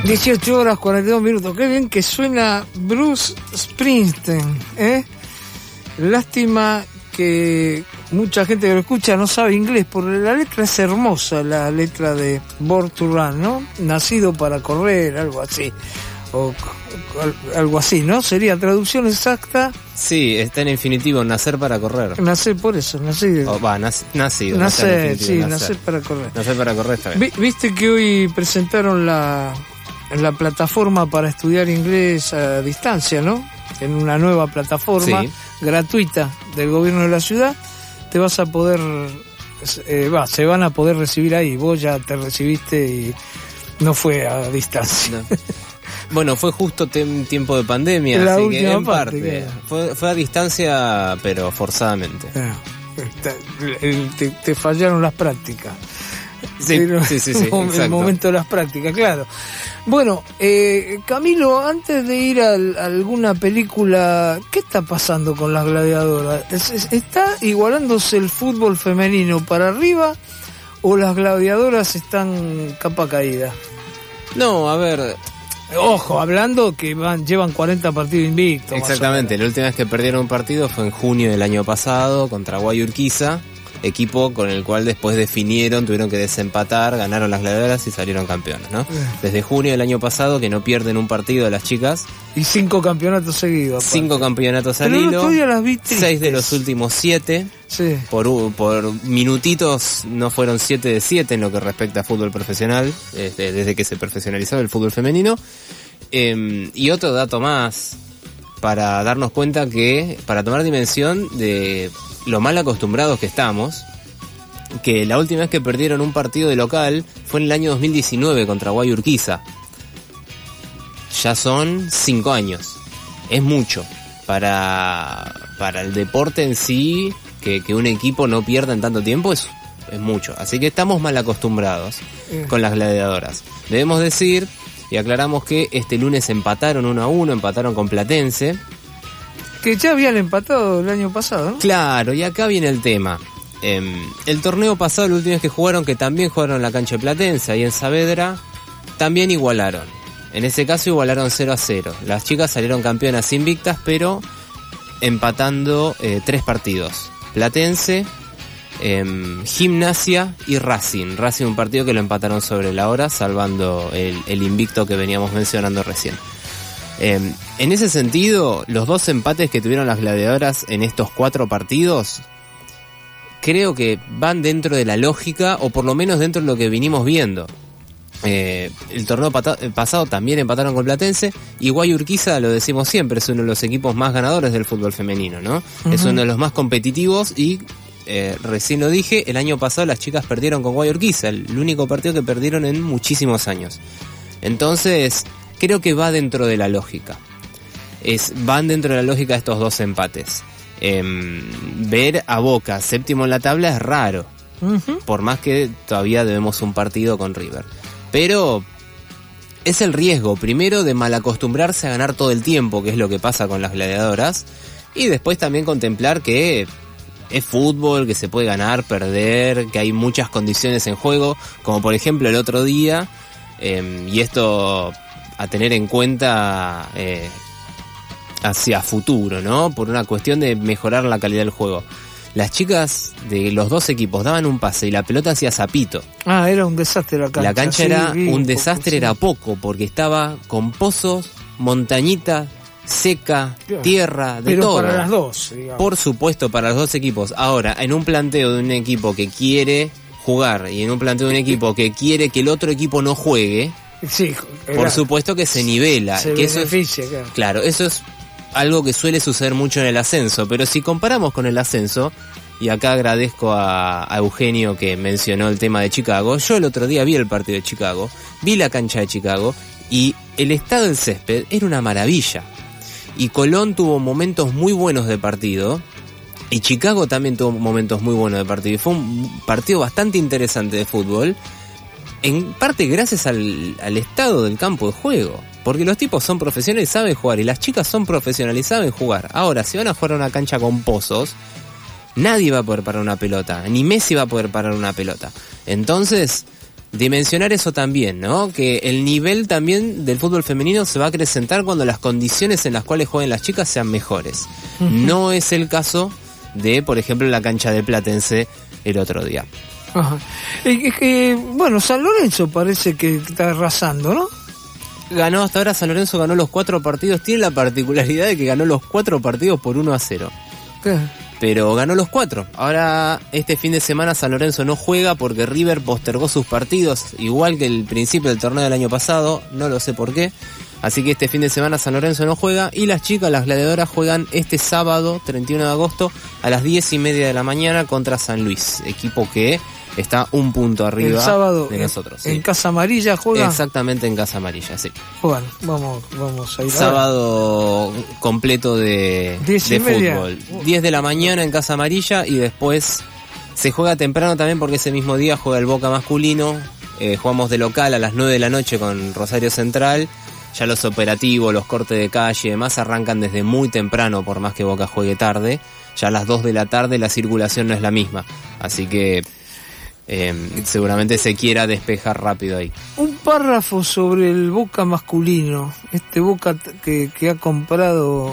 18 horas 42 minutos. Qué bien que suena Bruce Springsteen, ¿eh? Lástima que mucha gente que lo escucha no sabe inglés, porque la letra es hermosa, la letra de Born to Run, ¿no? Nacido para correr, algo así. O algo así, ¿no? Sería traducción exacta. Sí, está en infinitivo, nacer para correr. Nacer, por eso, nacido. Nacido. Nacer, sí, nacer para correr. Nacer para correr está bien. ¿Viste que hoy presentaron la plataforma para estudiar inglés a distancia, ¿no? En una nueva plataforma gratuita del gobierno de la ciudad, te vas a poder, se van a poder recibir ahí. Vos ya te recibiste y no fue a distancia. No. Bueno, fue justo tiempo de pandemia, la así última que en parte, parte. Fue a distancia, pero forzadamente. Te fallaron las prácticas. Sí, el momento de las prácticas, claro. Bueno, Camilo, antes de ir a alguna película, ¿qué está pasando con las gladiadoras? ¿Está igualándose el fútbol femenino para arriba o las gladiadoras están capa caída? No, a ver... Ojo, hablando que llevan 40 partidos invictos. Exactamente, la última vez que perdieron un partido fue en junio del año pasado contra Guayurquiza, equipo con el cual después tuvieron que desempatar, ganaron las gladiadoras y salieron campeones, ¿no? Desde junio del año pasado que no pierden un partido de las chicas. Y 5 campeonatos seguidos. 5 campeonatos al hilo, 6 de los últimos 7. Sí. Por minutitos no fueron 7 de 7 en lo que respecta a fútbol profesional, desde que se profesionalizó el fútbol femenino. Y otro dato más, para darnos cuenta para tomar dimensión de lo mal acostumbrados que estamos, que la última vez que perdieron un partido de local fue en el año 2019 contra Guayurquiza. Ya son 5 años. Es mucho para el deporte en sí, que un equipo no pierda en tanto tiempo es mucho. Así que estamos mal acostumbrados con las gladiadoras. Debemos decir, y aclaramos que este lunes empataron 1-1, empataron con Platense. Que ya habían empatado el año pasado, ¿no? Claro, y acá viene el tema. El torneo pasado, la última vez que jugaron, que también jugaron en la cancha de Platense, ahí en Saavedra, también igualaron. En ese caso igualaron 0-0. Las chicas salieron campeonas invictas, pero empatando 3 partidos. Platense, Gimnasia y Racing. Racing, un partido que lo empataron sobre la hora, salvando el invicto que veníamos mencionando recién. En ese sentido, los 2 empates que tuvieron las gladiadoras en estos 4 partidos, creo que van dentro de la lógica, o por lo menos dentro de lo que vinimos viendo. El torneo pasado también empataron con Platense, y Guayurquiza, lo decimos siempre, es uno de los equipos más ganadores del fútbol femenino, ¿no? Uh-huh. Es uno de los más competitivos y... recién lo dije, el año pasado las chicas perdieron con Guayurquiza, el único partido que perdieron en muchísimos años. Entonces, creo que va dentro de la lógica. Van dentro de la lógica estos 2 empates. Ver a Boca séptimo en la tabla es raro. Uh-huh. Por más que todavía debemos un partido con River. Pero es el riesgo, primero, de malacostumbrarse a ganar todo el tiempo, que es lo que pasa con las gladiadoras. Y después también contemplar que es fútbol, que se puede ganar, perder, que hay muchas condiciones en juego, como por ejemplo el otro día, y esto a tener en cuenta hacia futuro, ¿no? Por una cuestión de mejorar la calidad del juego. Las chicas de los 2 equipos daban un pase y la pelota hacía zapito. Era un desastre la cancha. La cancha era un desastre, era poco, porque estaba con pozos, montañitas, seca, tierra, de todo. Pero para las 2, digamos. Por supuesto, para los 2 equipos. Ahora, en un planteo de un equipo que quiere jugar y en un planteo de un equipo que quiere que el otro equipo no juegue, sí, por supuesto que se nivela. Se que beneficia, eso claro, eso es algo que suele suceder mucho en el ascenso. Pero si comparamos con el ascenso, y acá agradezco a Eugenio que mencionó el tema de Chicago, yo el otro día vi el partido de Chicago, vi la cancha de Chicago y el estado del césped era una maravilla. Y Colón tuvo momentos muy buenos de partido, y Chicago también tuvo momentos muy buenos de partido, y fue un partido bastante interesante de fútbol, en parte gracias al estado del campo de juego, porque los tipos son profesionales y saben jugar, y las chicas son profesionales y saben jugar. Ahora, si van a jugar a una cancha con pozos, nadie va a poder parar una pelota, ni Messi va a poder parar una pelota. Entonces, dimensionar eso también, ¿no? Que el nivel también del fútbol femenino se va a acrecentar cuando las condiciones en las cuales jueguen las chicas sean mejores. No es el caso de, por ejemplo, la cancha de Platense el otro día. Ajá. Bueno, San Lorenzo parece que está arrasando, ¿no? Ganó hasta ahora, San Lorenzo ganó los 4 partidos, tiene la particularidad de que ganó los 4 partidos por 1-0. ¿Qué? Pero ganó los 4. Ahora, este fin de semana San Lorenzo no juega porque River postergó sus partidos, igual que el principio del torneo del año pasado, no lo sé por qué. Así que este fin de semana San Lorenzo no juega y las chicas, las gladiadoras, juegan este sábado, 31 de agosto, a las 10:30 de la mañana contra San Luis, equipo que está un punto arriba el sábado, de nosotros. ¿En sí. Casa Amarilla juega? Exactamente, en Casa Amarilla, sí. Bueno, vamos a ir sábado completo de fútbol. 10 de la mañana en Casa Amarilla y después se juega temprano también porque ese mismo día juega el Boca masculino. Jugamos de local a las 9 de la noche con Rosario Central. Ya los operativos, los cortes de calle y demás arrancan desde muy temprano, por más que Boca juegue tarde. Ya a las 2 de la tarde la circulación no es la misma. Así que seguramente se quiera despejar rápido ahí. Un párrafo sobre el Boca masculino, este Boca que ha comprado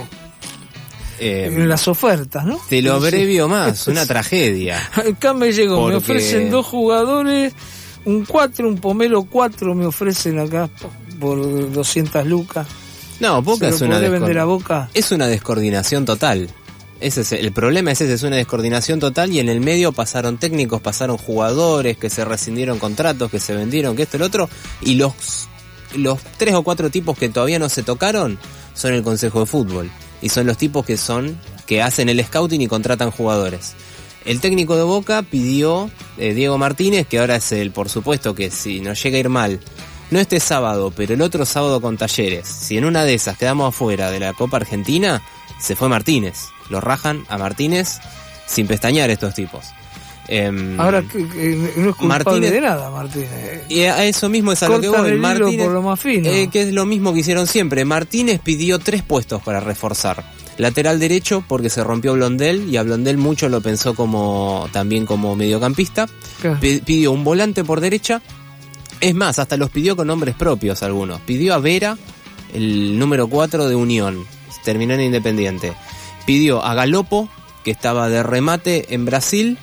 en las ofertas, ¿no? Te lo abrevio más, una tragedia. Acá me llegó, me ofrecen 2 jugadores, un 4, un Pomelo 4 me ofrecen acá por 200 lucas. No, Boca es una vender a Boca. Es una descoordinación total. Ese es el problema, es una descoordinación total y en el medio pasaron técnicos, pasaron jugadores que se rescindieron contratos, que se vendieron, que esto y lo otro, y los 3 o 4 tipos que todavía no se tocaron son el Consejo de Fútbol y son los tipos que hacen el scouting y contratan jugadores. El técnico de Boca pidió Diego Martínez, que ahora es por supuesto que si nos llega a ir mal, no este sábado, pero el otro sábado con Talleres, si en una de esas quedamos afuera de la Copa Argentina, se fue Martínez. Lo rajan a Martínez sin pestañear estos tipos. Ahora que no es culpable Martínez, de nada, Martínez. Y a eso mismo es a lo que voy. Martínez, por lo más fino. Que es lo mismo que hicieron siempre. Martínez pidió 3 puestos para reforzar. Lateral derecho porque se rompió Blondel y a Blondel mucho lo pensó también como mediocampista. Pidió un volante por derecha. Es más, hasta los pidió con nombres propios algunos. Pidió a Vera, el número 4 de Unión. Terminó en Independiente. Pidió a Galopo, que estaba de remate en Brasil.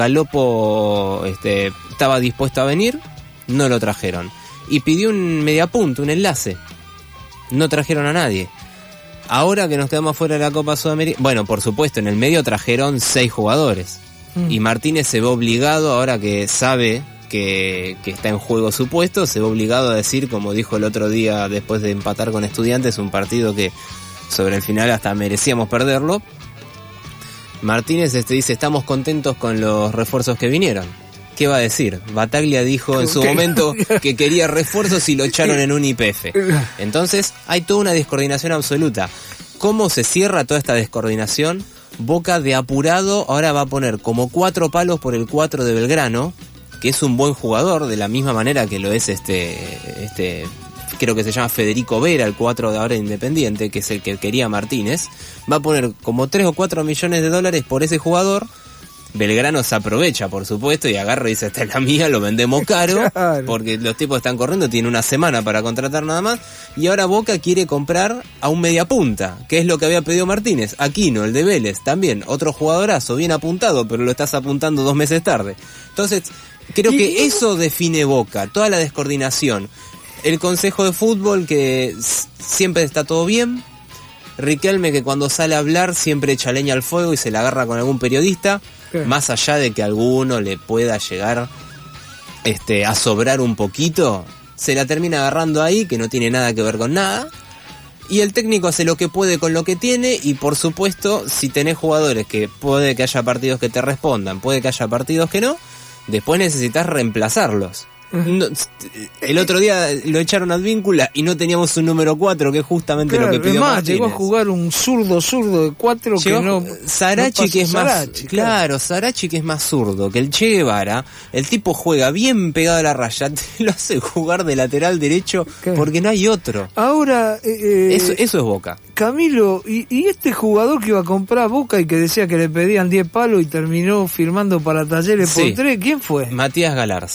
Galopo estaba dispuesto a venir, no lo trajeron. Y pidió un mediapunto, un enlace. No trajeron a nadie. Ahora que nos quedamos fuera de la Copa Sudamericana, bueno, por supuesto, en el medio trajeron 6 jugadores. Y Martínez se ve obligado, ahora que sabe que está en juego su puesto, se ve obligado a decir, como dijo el otro día después de empatar con Estudiantes, un partido que sobre el final hasta merecíamos perderlo. Martínez dice, estamos contentos con los refuerzos que vinieron. ¿Qué va a decir? Bataglia dijo en su momento que quería refuerzos y lo echaron en un YPF. Entonces hay toda una descoordinación absoluta. ¿Cómo se cierra toda esta descoordinación? Boca de apurado ahora va a poner como 4 palos por el 4 de Belgrano, que es un buen jugador, de la misma manera que lo es creo que se llama Federico Vera, el 4 de ahora Independiente, que es el que quería Martínez. Va a poner como 3 o 4 millones de dólares por ese jugador. Belgrano se aprovecha, por supuesto, y agarra y dice, esta es la mía, lo vendemos caro, claro, porque los tipos están corriendo, tienen una semana para contratar nada más, y ahora Boca quiere comprar a un mediapunta, que es lo que había pedido Martínez. Aquino, el de Vélez, también, otro jugadorazo, bien apuntado, pero lo estás apuntando 2 meses tarde. Entonces, creo que eso define Boca, toda la descoordinación. El Consejo de Fútbol, que siempre está todo bien. Riquelme, que cuando sale a hablar siempre echa leña al fuego y se la agarra con algún periodista. ¿Qué? Más allá de que a alguno le pueda llegar a sobrar un poquito, se la termina agarrando ahí, que no tiene nada que ver con nada. Y el técnico hace lo que puede con lo que tiene, y por supuesto, si tenés jugadores que puede que haya partidos que te respondan, puede que haya partidos que no, después necesitas reemplazarlos. No, el otro día lo echaron a Advíncula y no teníamos un número 4, que es justamente lo que pidió Martínez. Llegó a jugar un zurdo de 4 que no... Sarachi, no que es más... Claro, Sarachi, que es más zurdo que el Che Guevara. El tipo juega bien pegado a la raya, te lo hace jugar de lateral derecho porque no hay otro. Ahora... eso es Boca. Camilo, ¿y este jugador que iba a comprar Boca y que decía que le pedían 10 palos y terminó firmando para Talleres por 3, quién fue? Matías Galarza.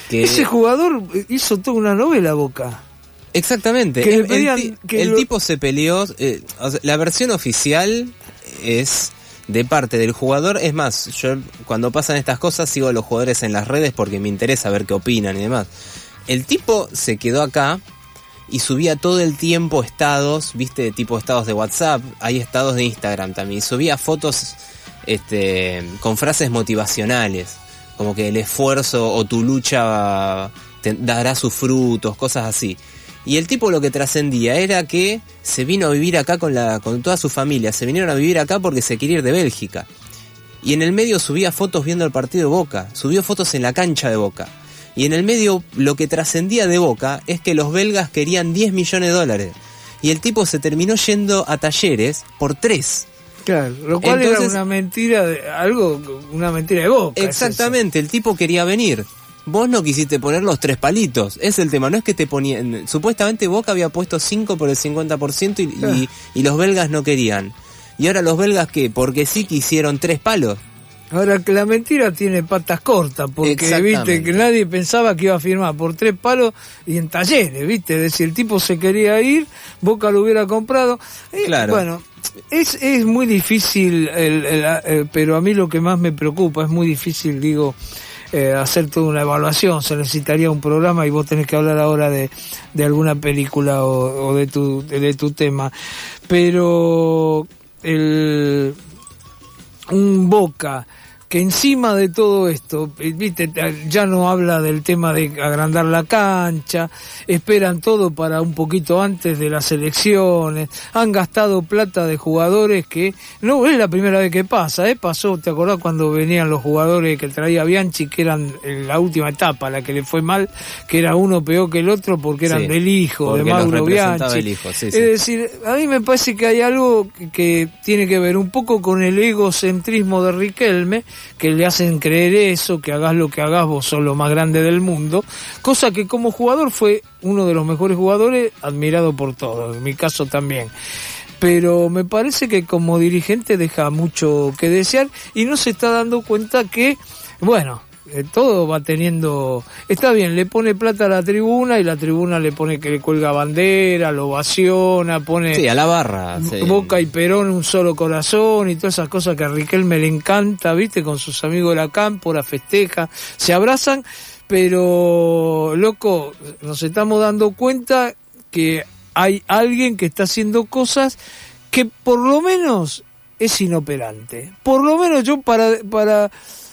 Ese jugador hizo toda una novela, Boca. Exactamente. Que el tipo se peleó. O sea, la versión oficial es de parte del jugador. Es más, yo cuando pasan estas cosas sigo a los jugadores en las redes porque me interesa ver qué opinan y demás. El tipo se quedó acá y subía todo el tiempo estados, viste, tipo estados de WhatsApp, hay estados de Instagram también, y subía fotos con frases motivacionales, como que el esfuerzo o tu lucha te dará sus frutos, cosas así. Y el tipo lo que trascendía era que se vino a vivir acá con toda su familia, se vinieron a vivir acá porque se quería ir de Bélgica. Y en el medio subía fotos viendo el partido de Boca, subió fotos en la cancha de Boca. Y en el medio lo que trascendía de Boca es que los belgas querían $10 millones. Y el tipo se terminó yendo a Talleres por 3. Claro, lo cual entonces, era una mentira una mentira de Boca. Exactamente, el tipo quería venir. Vos no quisiste poner los 3 palitos. Es el tema, no es que te ponían... Supuestamente Boca había puesto 5 por el 50% y los belgas no querían. Y ahora los belgas, ¿qué? Porque sí quisieron 3 palos. Ahora que la mentira tiene patas cortas, porque viste que nadie pensaba que iba a firmar por 3 palos y en Talleres, viste, es decir, el tipo se quería ir, Boca lo hubiera comprado. Claro. Bueno, es muy difícil, pero a mí lo que más me preocupa, es muy difícil, hacer toda una evaluación, se necesitaría un programa y vos tenés que hablar ahora de alguna película o de tu tema, pero un Boca que encima de todo esto, viste, ya no habla del tema de agrandar la cancha, esperan todo para un poquito antes de las elecciones, han gastado plata de jugadores que no es la primera vez que pasa, pasó, ¿te acordás cuando venían los jugadores que traía Bianchi, que eran en la última etapa, la que le fue mal, que era uno peor que el otro porque eran del hijo de Mauro Bianchi? Es decir, a mí me parece que hay algo que tiene que ver un poco con el egocentrismo de Riquelme, que le hacen creer eso, que hagas lo que hagas, vos sos lo más grande del mundo, cosa que como jugador fue uno de los mejores jugadores, admirado por todos, en mi caso también. Pero me parece que como dirigente deja mucho que desear y no se está dando cuenta que, bueno, todo va teniendo... Está bien, le pone plata a la tribuna y la tribuna le pone que le cuelga bandera, lo ovaciona, pone... Sí, a la barra. Boca y Perón, un solo corazón y todas esas cosas que a Riquelme le encanta, ¿viste? Con sus amigos de la cámpora, festeja, se abrazan, pero, loco, nos estamos dando cuenta que hay alguien que está haciendo cosas que por lo menos es inoperante. Por lo menos yo para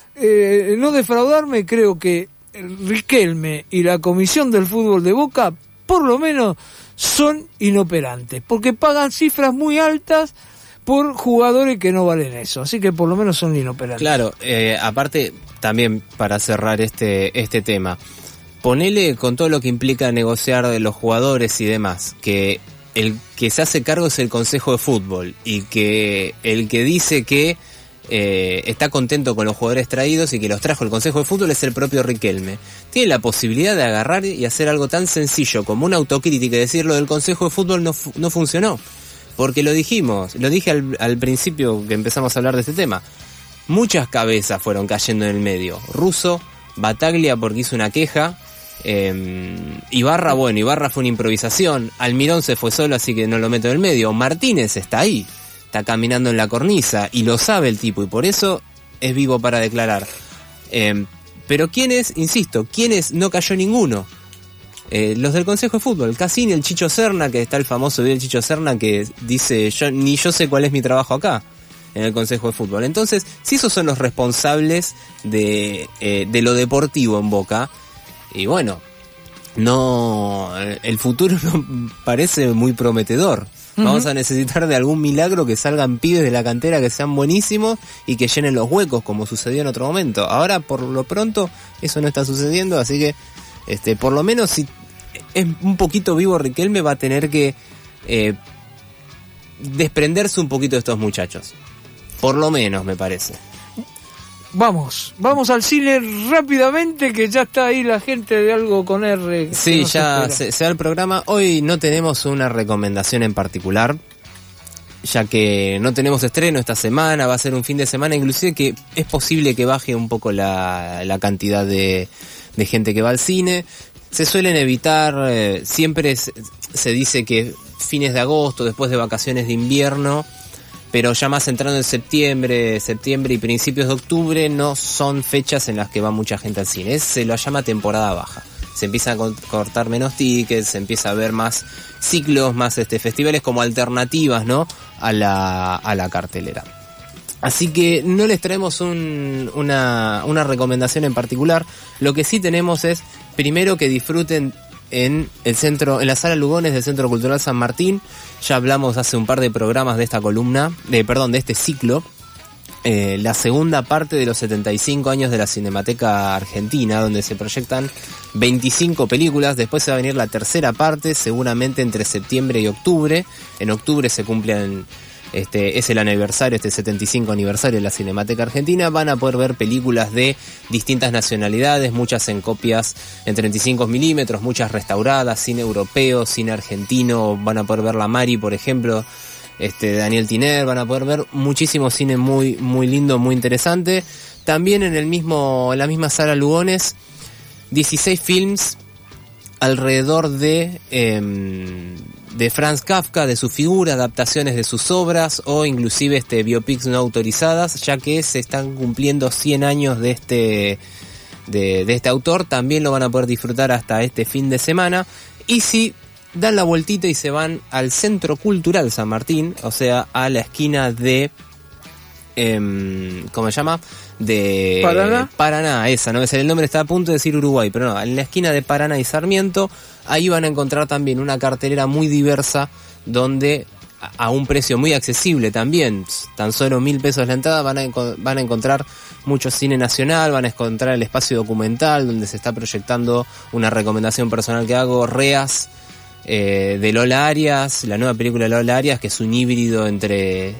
no defraudarme, creo que Riquelme y la Comisión del Fútbol de Boca por lo menos son inoperantes, porque pagan cifras muy altas por jugadores que no valen eso, así que por lo menos son inoperantes. Claro, aparte también para cerrar este tema, ponele con todo lo que implica negociar de los jugadores y demás, que el que se hace cargo es el Consejo de Fútbol y que el que dice que está contento con los jugadores traídos y que los trajo el Consejo de Fútbol es el propio Riquelme. Tiene la posibilidad de agarrar y hacer algo tan sencillo como una autocrítica y decir lo del Consejo de Fútbol no funcionó. Porque lo dije al principio que empezamos a hablar de este tema. Muchas cabezas fueron cayendo en el medio. Russo, Bataglia porque hizo una queja, Ibarra fue una improvisación, Almirón se fue solo así que no lo meto en el medio, Martínez está ahí, está caminando en la cornisa y lo sabe el tipo y por eso es vivo para declarar. Pero ¿quiénes no cayó ninguno? Los del Consejo de Fútbol, Cassini, el Chicho Serna, que está el famoso video del Chicho Serna que dice yo sé cuál es mi trabajo acá en el Consejo de Fútbol. Entonces, si esos son los responsables de lo deportivo en Boca, y bueno, el futuro no parece muy prometedor. Vamos a necesitar de algún milagro que salgan pibes de la cantera que sean buenísimos y que llenen los huecos como sucedió en otro momento. Ahora, por lo pronto, eso no está sucediendo, así que por lo menos si es un poquito vivo Riquelme va a tener que desprenderse un poquito de estos muchachos. Por lo menos, me parece. Vamos al cine rápidamente, que ya está ahí la gente de Algo con R. Sí, ya se da el programa. Hoy no tenemos una recomendación en particular, ya que no tenemos estreno esta semana, va a ser un fin de semana, inclusive que es posible que baje un poco la cantidad de de gente que va al cine. Se suelen evitar, siempre se dice que fines de agosto, después de vacaciones de invierno, pero ya más entrando en septiembre y principios de octubre no son fechas en las que va mucha gente al cine. Se lo llama temporada baja. Se empiezan a cortar menos tickets, se empieza a ver más ciclos, más festivales como alternativas, ¿no?, a la cartelera. Así que no les traemos una recomendación en particular. Lo que sí tenemos es, primero, que disfruten en la Sala Lugones del Centro Cultural San Martín. Ya hablamos hace un par de programas de esta columna, de este ciclo. La segunda parte de los 75 años de la Cinemateca Argentina, donde se proyectan 25 películas. Después se va a venir la tercera parte, seguramente entre septiembre y octubre. En octubre se cumplen, es el aniversario, 75 aniversario de la Cinemateca Argentina. Van a poder ver películas de distintas nacionalidades, muchas en copias en 35 milímetros, muchas restauradas, cine europeo, cine argentino. Van a poder ver La Mari, por ejemplo, de Daniel Tiner. Van a poder ver muchísimo cine muy, muy lindo, muy interesante. También en la misma Sala Lugones, 16 films alrededor de Franz Kafka, de su figura, adaptaciones de sus obras o inclusive biopics no autorizadas, ya que se están cumpliendo 100 años de este autor. También lo van a poder disfrutar hasta este fin de semana. Y si dan la vueltita y se van al Centro Cultural San Martín, o sea, a la esquina de ¿cómo se llama? De Paraná, esa, no me sale el nombre, está a punto de decir Uruguay, pero no, en la esquina de Paraná y Sarmiento, ahí van a encontrar también una cartelera muy diversa, donde a un precio muy accesible también, tan solo 1.000 pesos la entrada, van a encontrar mucho cine nacional, van a encontrar el espacio documental, donde se está proyectando una recomendación personal que hago, Reas, de Lola Arias, la nueva película de Lola Arias, que es un híbrido entre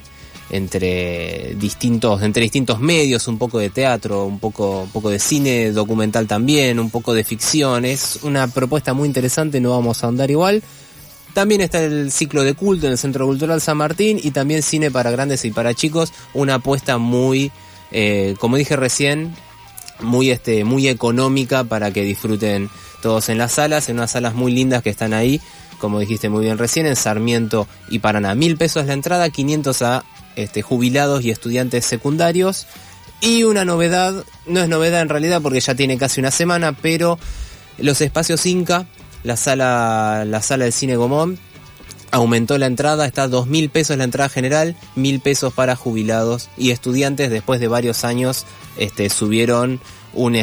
distintos medios, un poco de teatro, un poco de cine documental también, un poco de ficción. Es una propuesta muy interesante, no vamos a ahondar igual. También está el ciclo de culto en el Centro Cultural San Martín, y también cine para grandes y para chicos, una apuesta muy, como dije recién, muy económica, para que disfruten todos en unas salas muy lindas que están ahí, como dijiste muy bien recién, en Sarmiento y Paraná. 1.000 pesos la entrada, 500 a jubilados y estudiantes secundarios. Y una novedad, no es novedad en realidad porque ya tiene casi una semana, pero los espacios Inca, la sala del Cine Gomón, aumentó la entrada, está a 2.000 pesos la entrada general, 1.000 pesos para jubilados y estudiantes. Después de varios años subieron un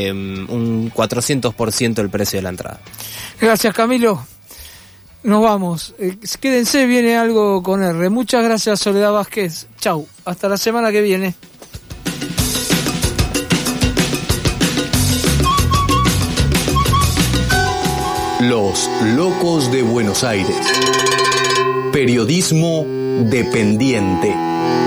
400% el precio de la entrada. Gracias, Camilo. Nos vamos. Quédense, viene algo con R. Muchas gracias, Soledad Vázquez. Chau. Hasta la semana que viene. Los Locos de Buenos Aires. Periodismo dependiente.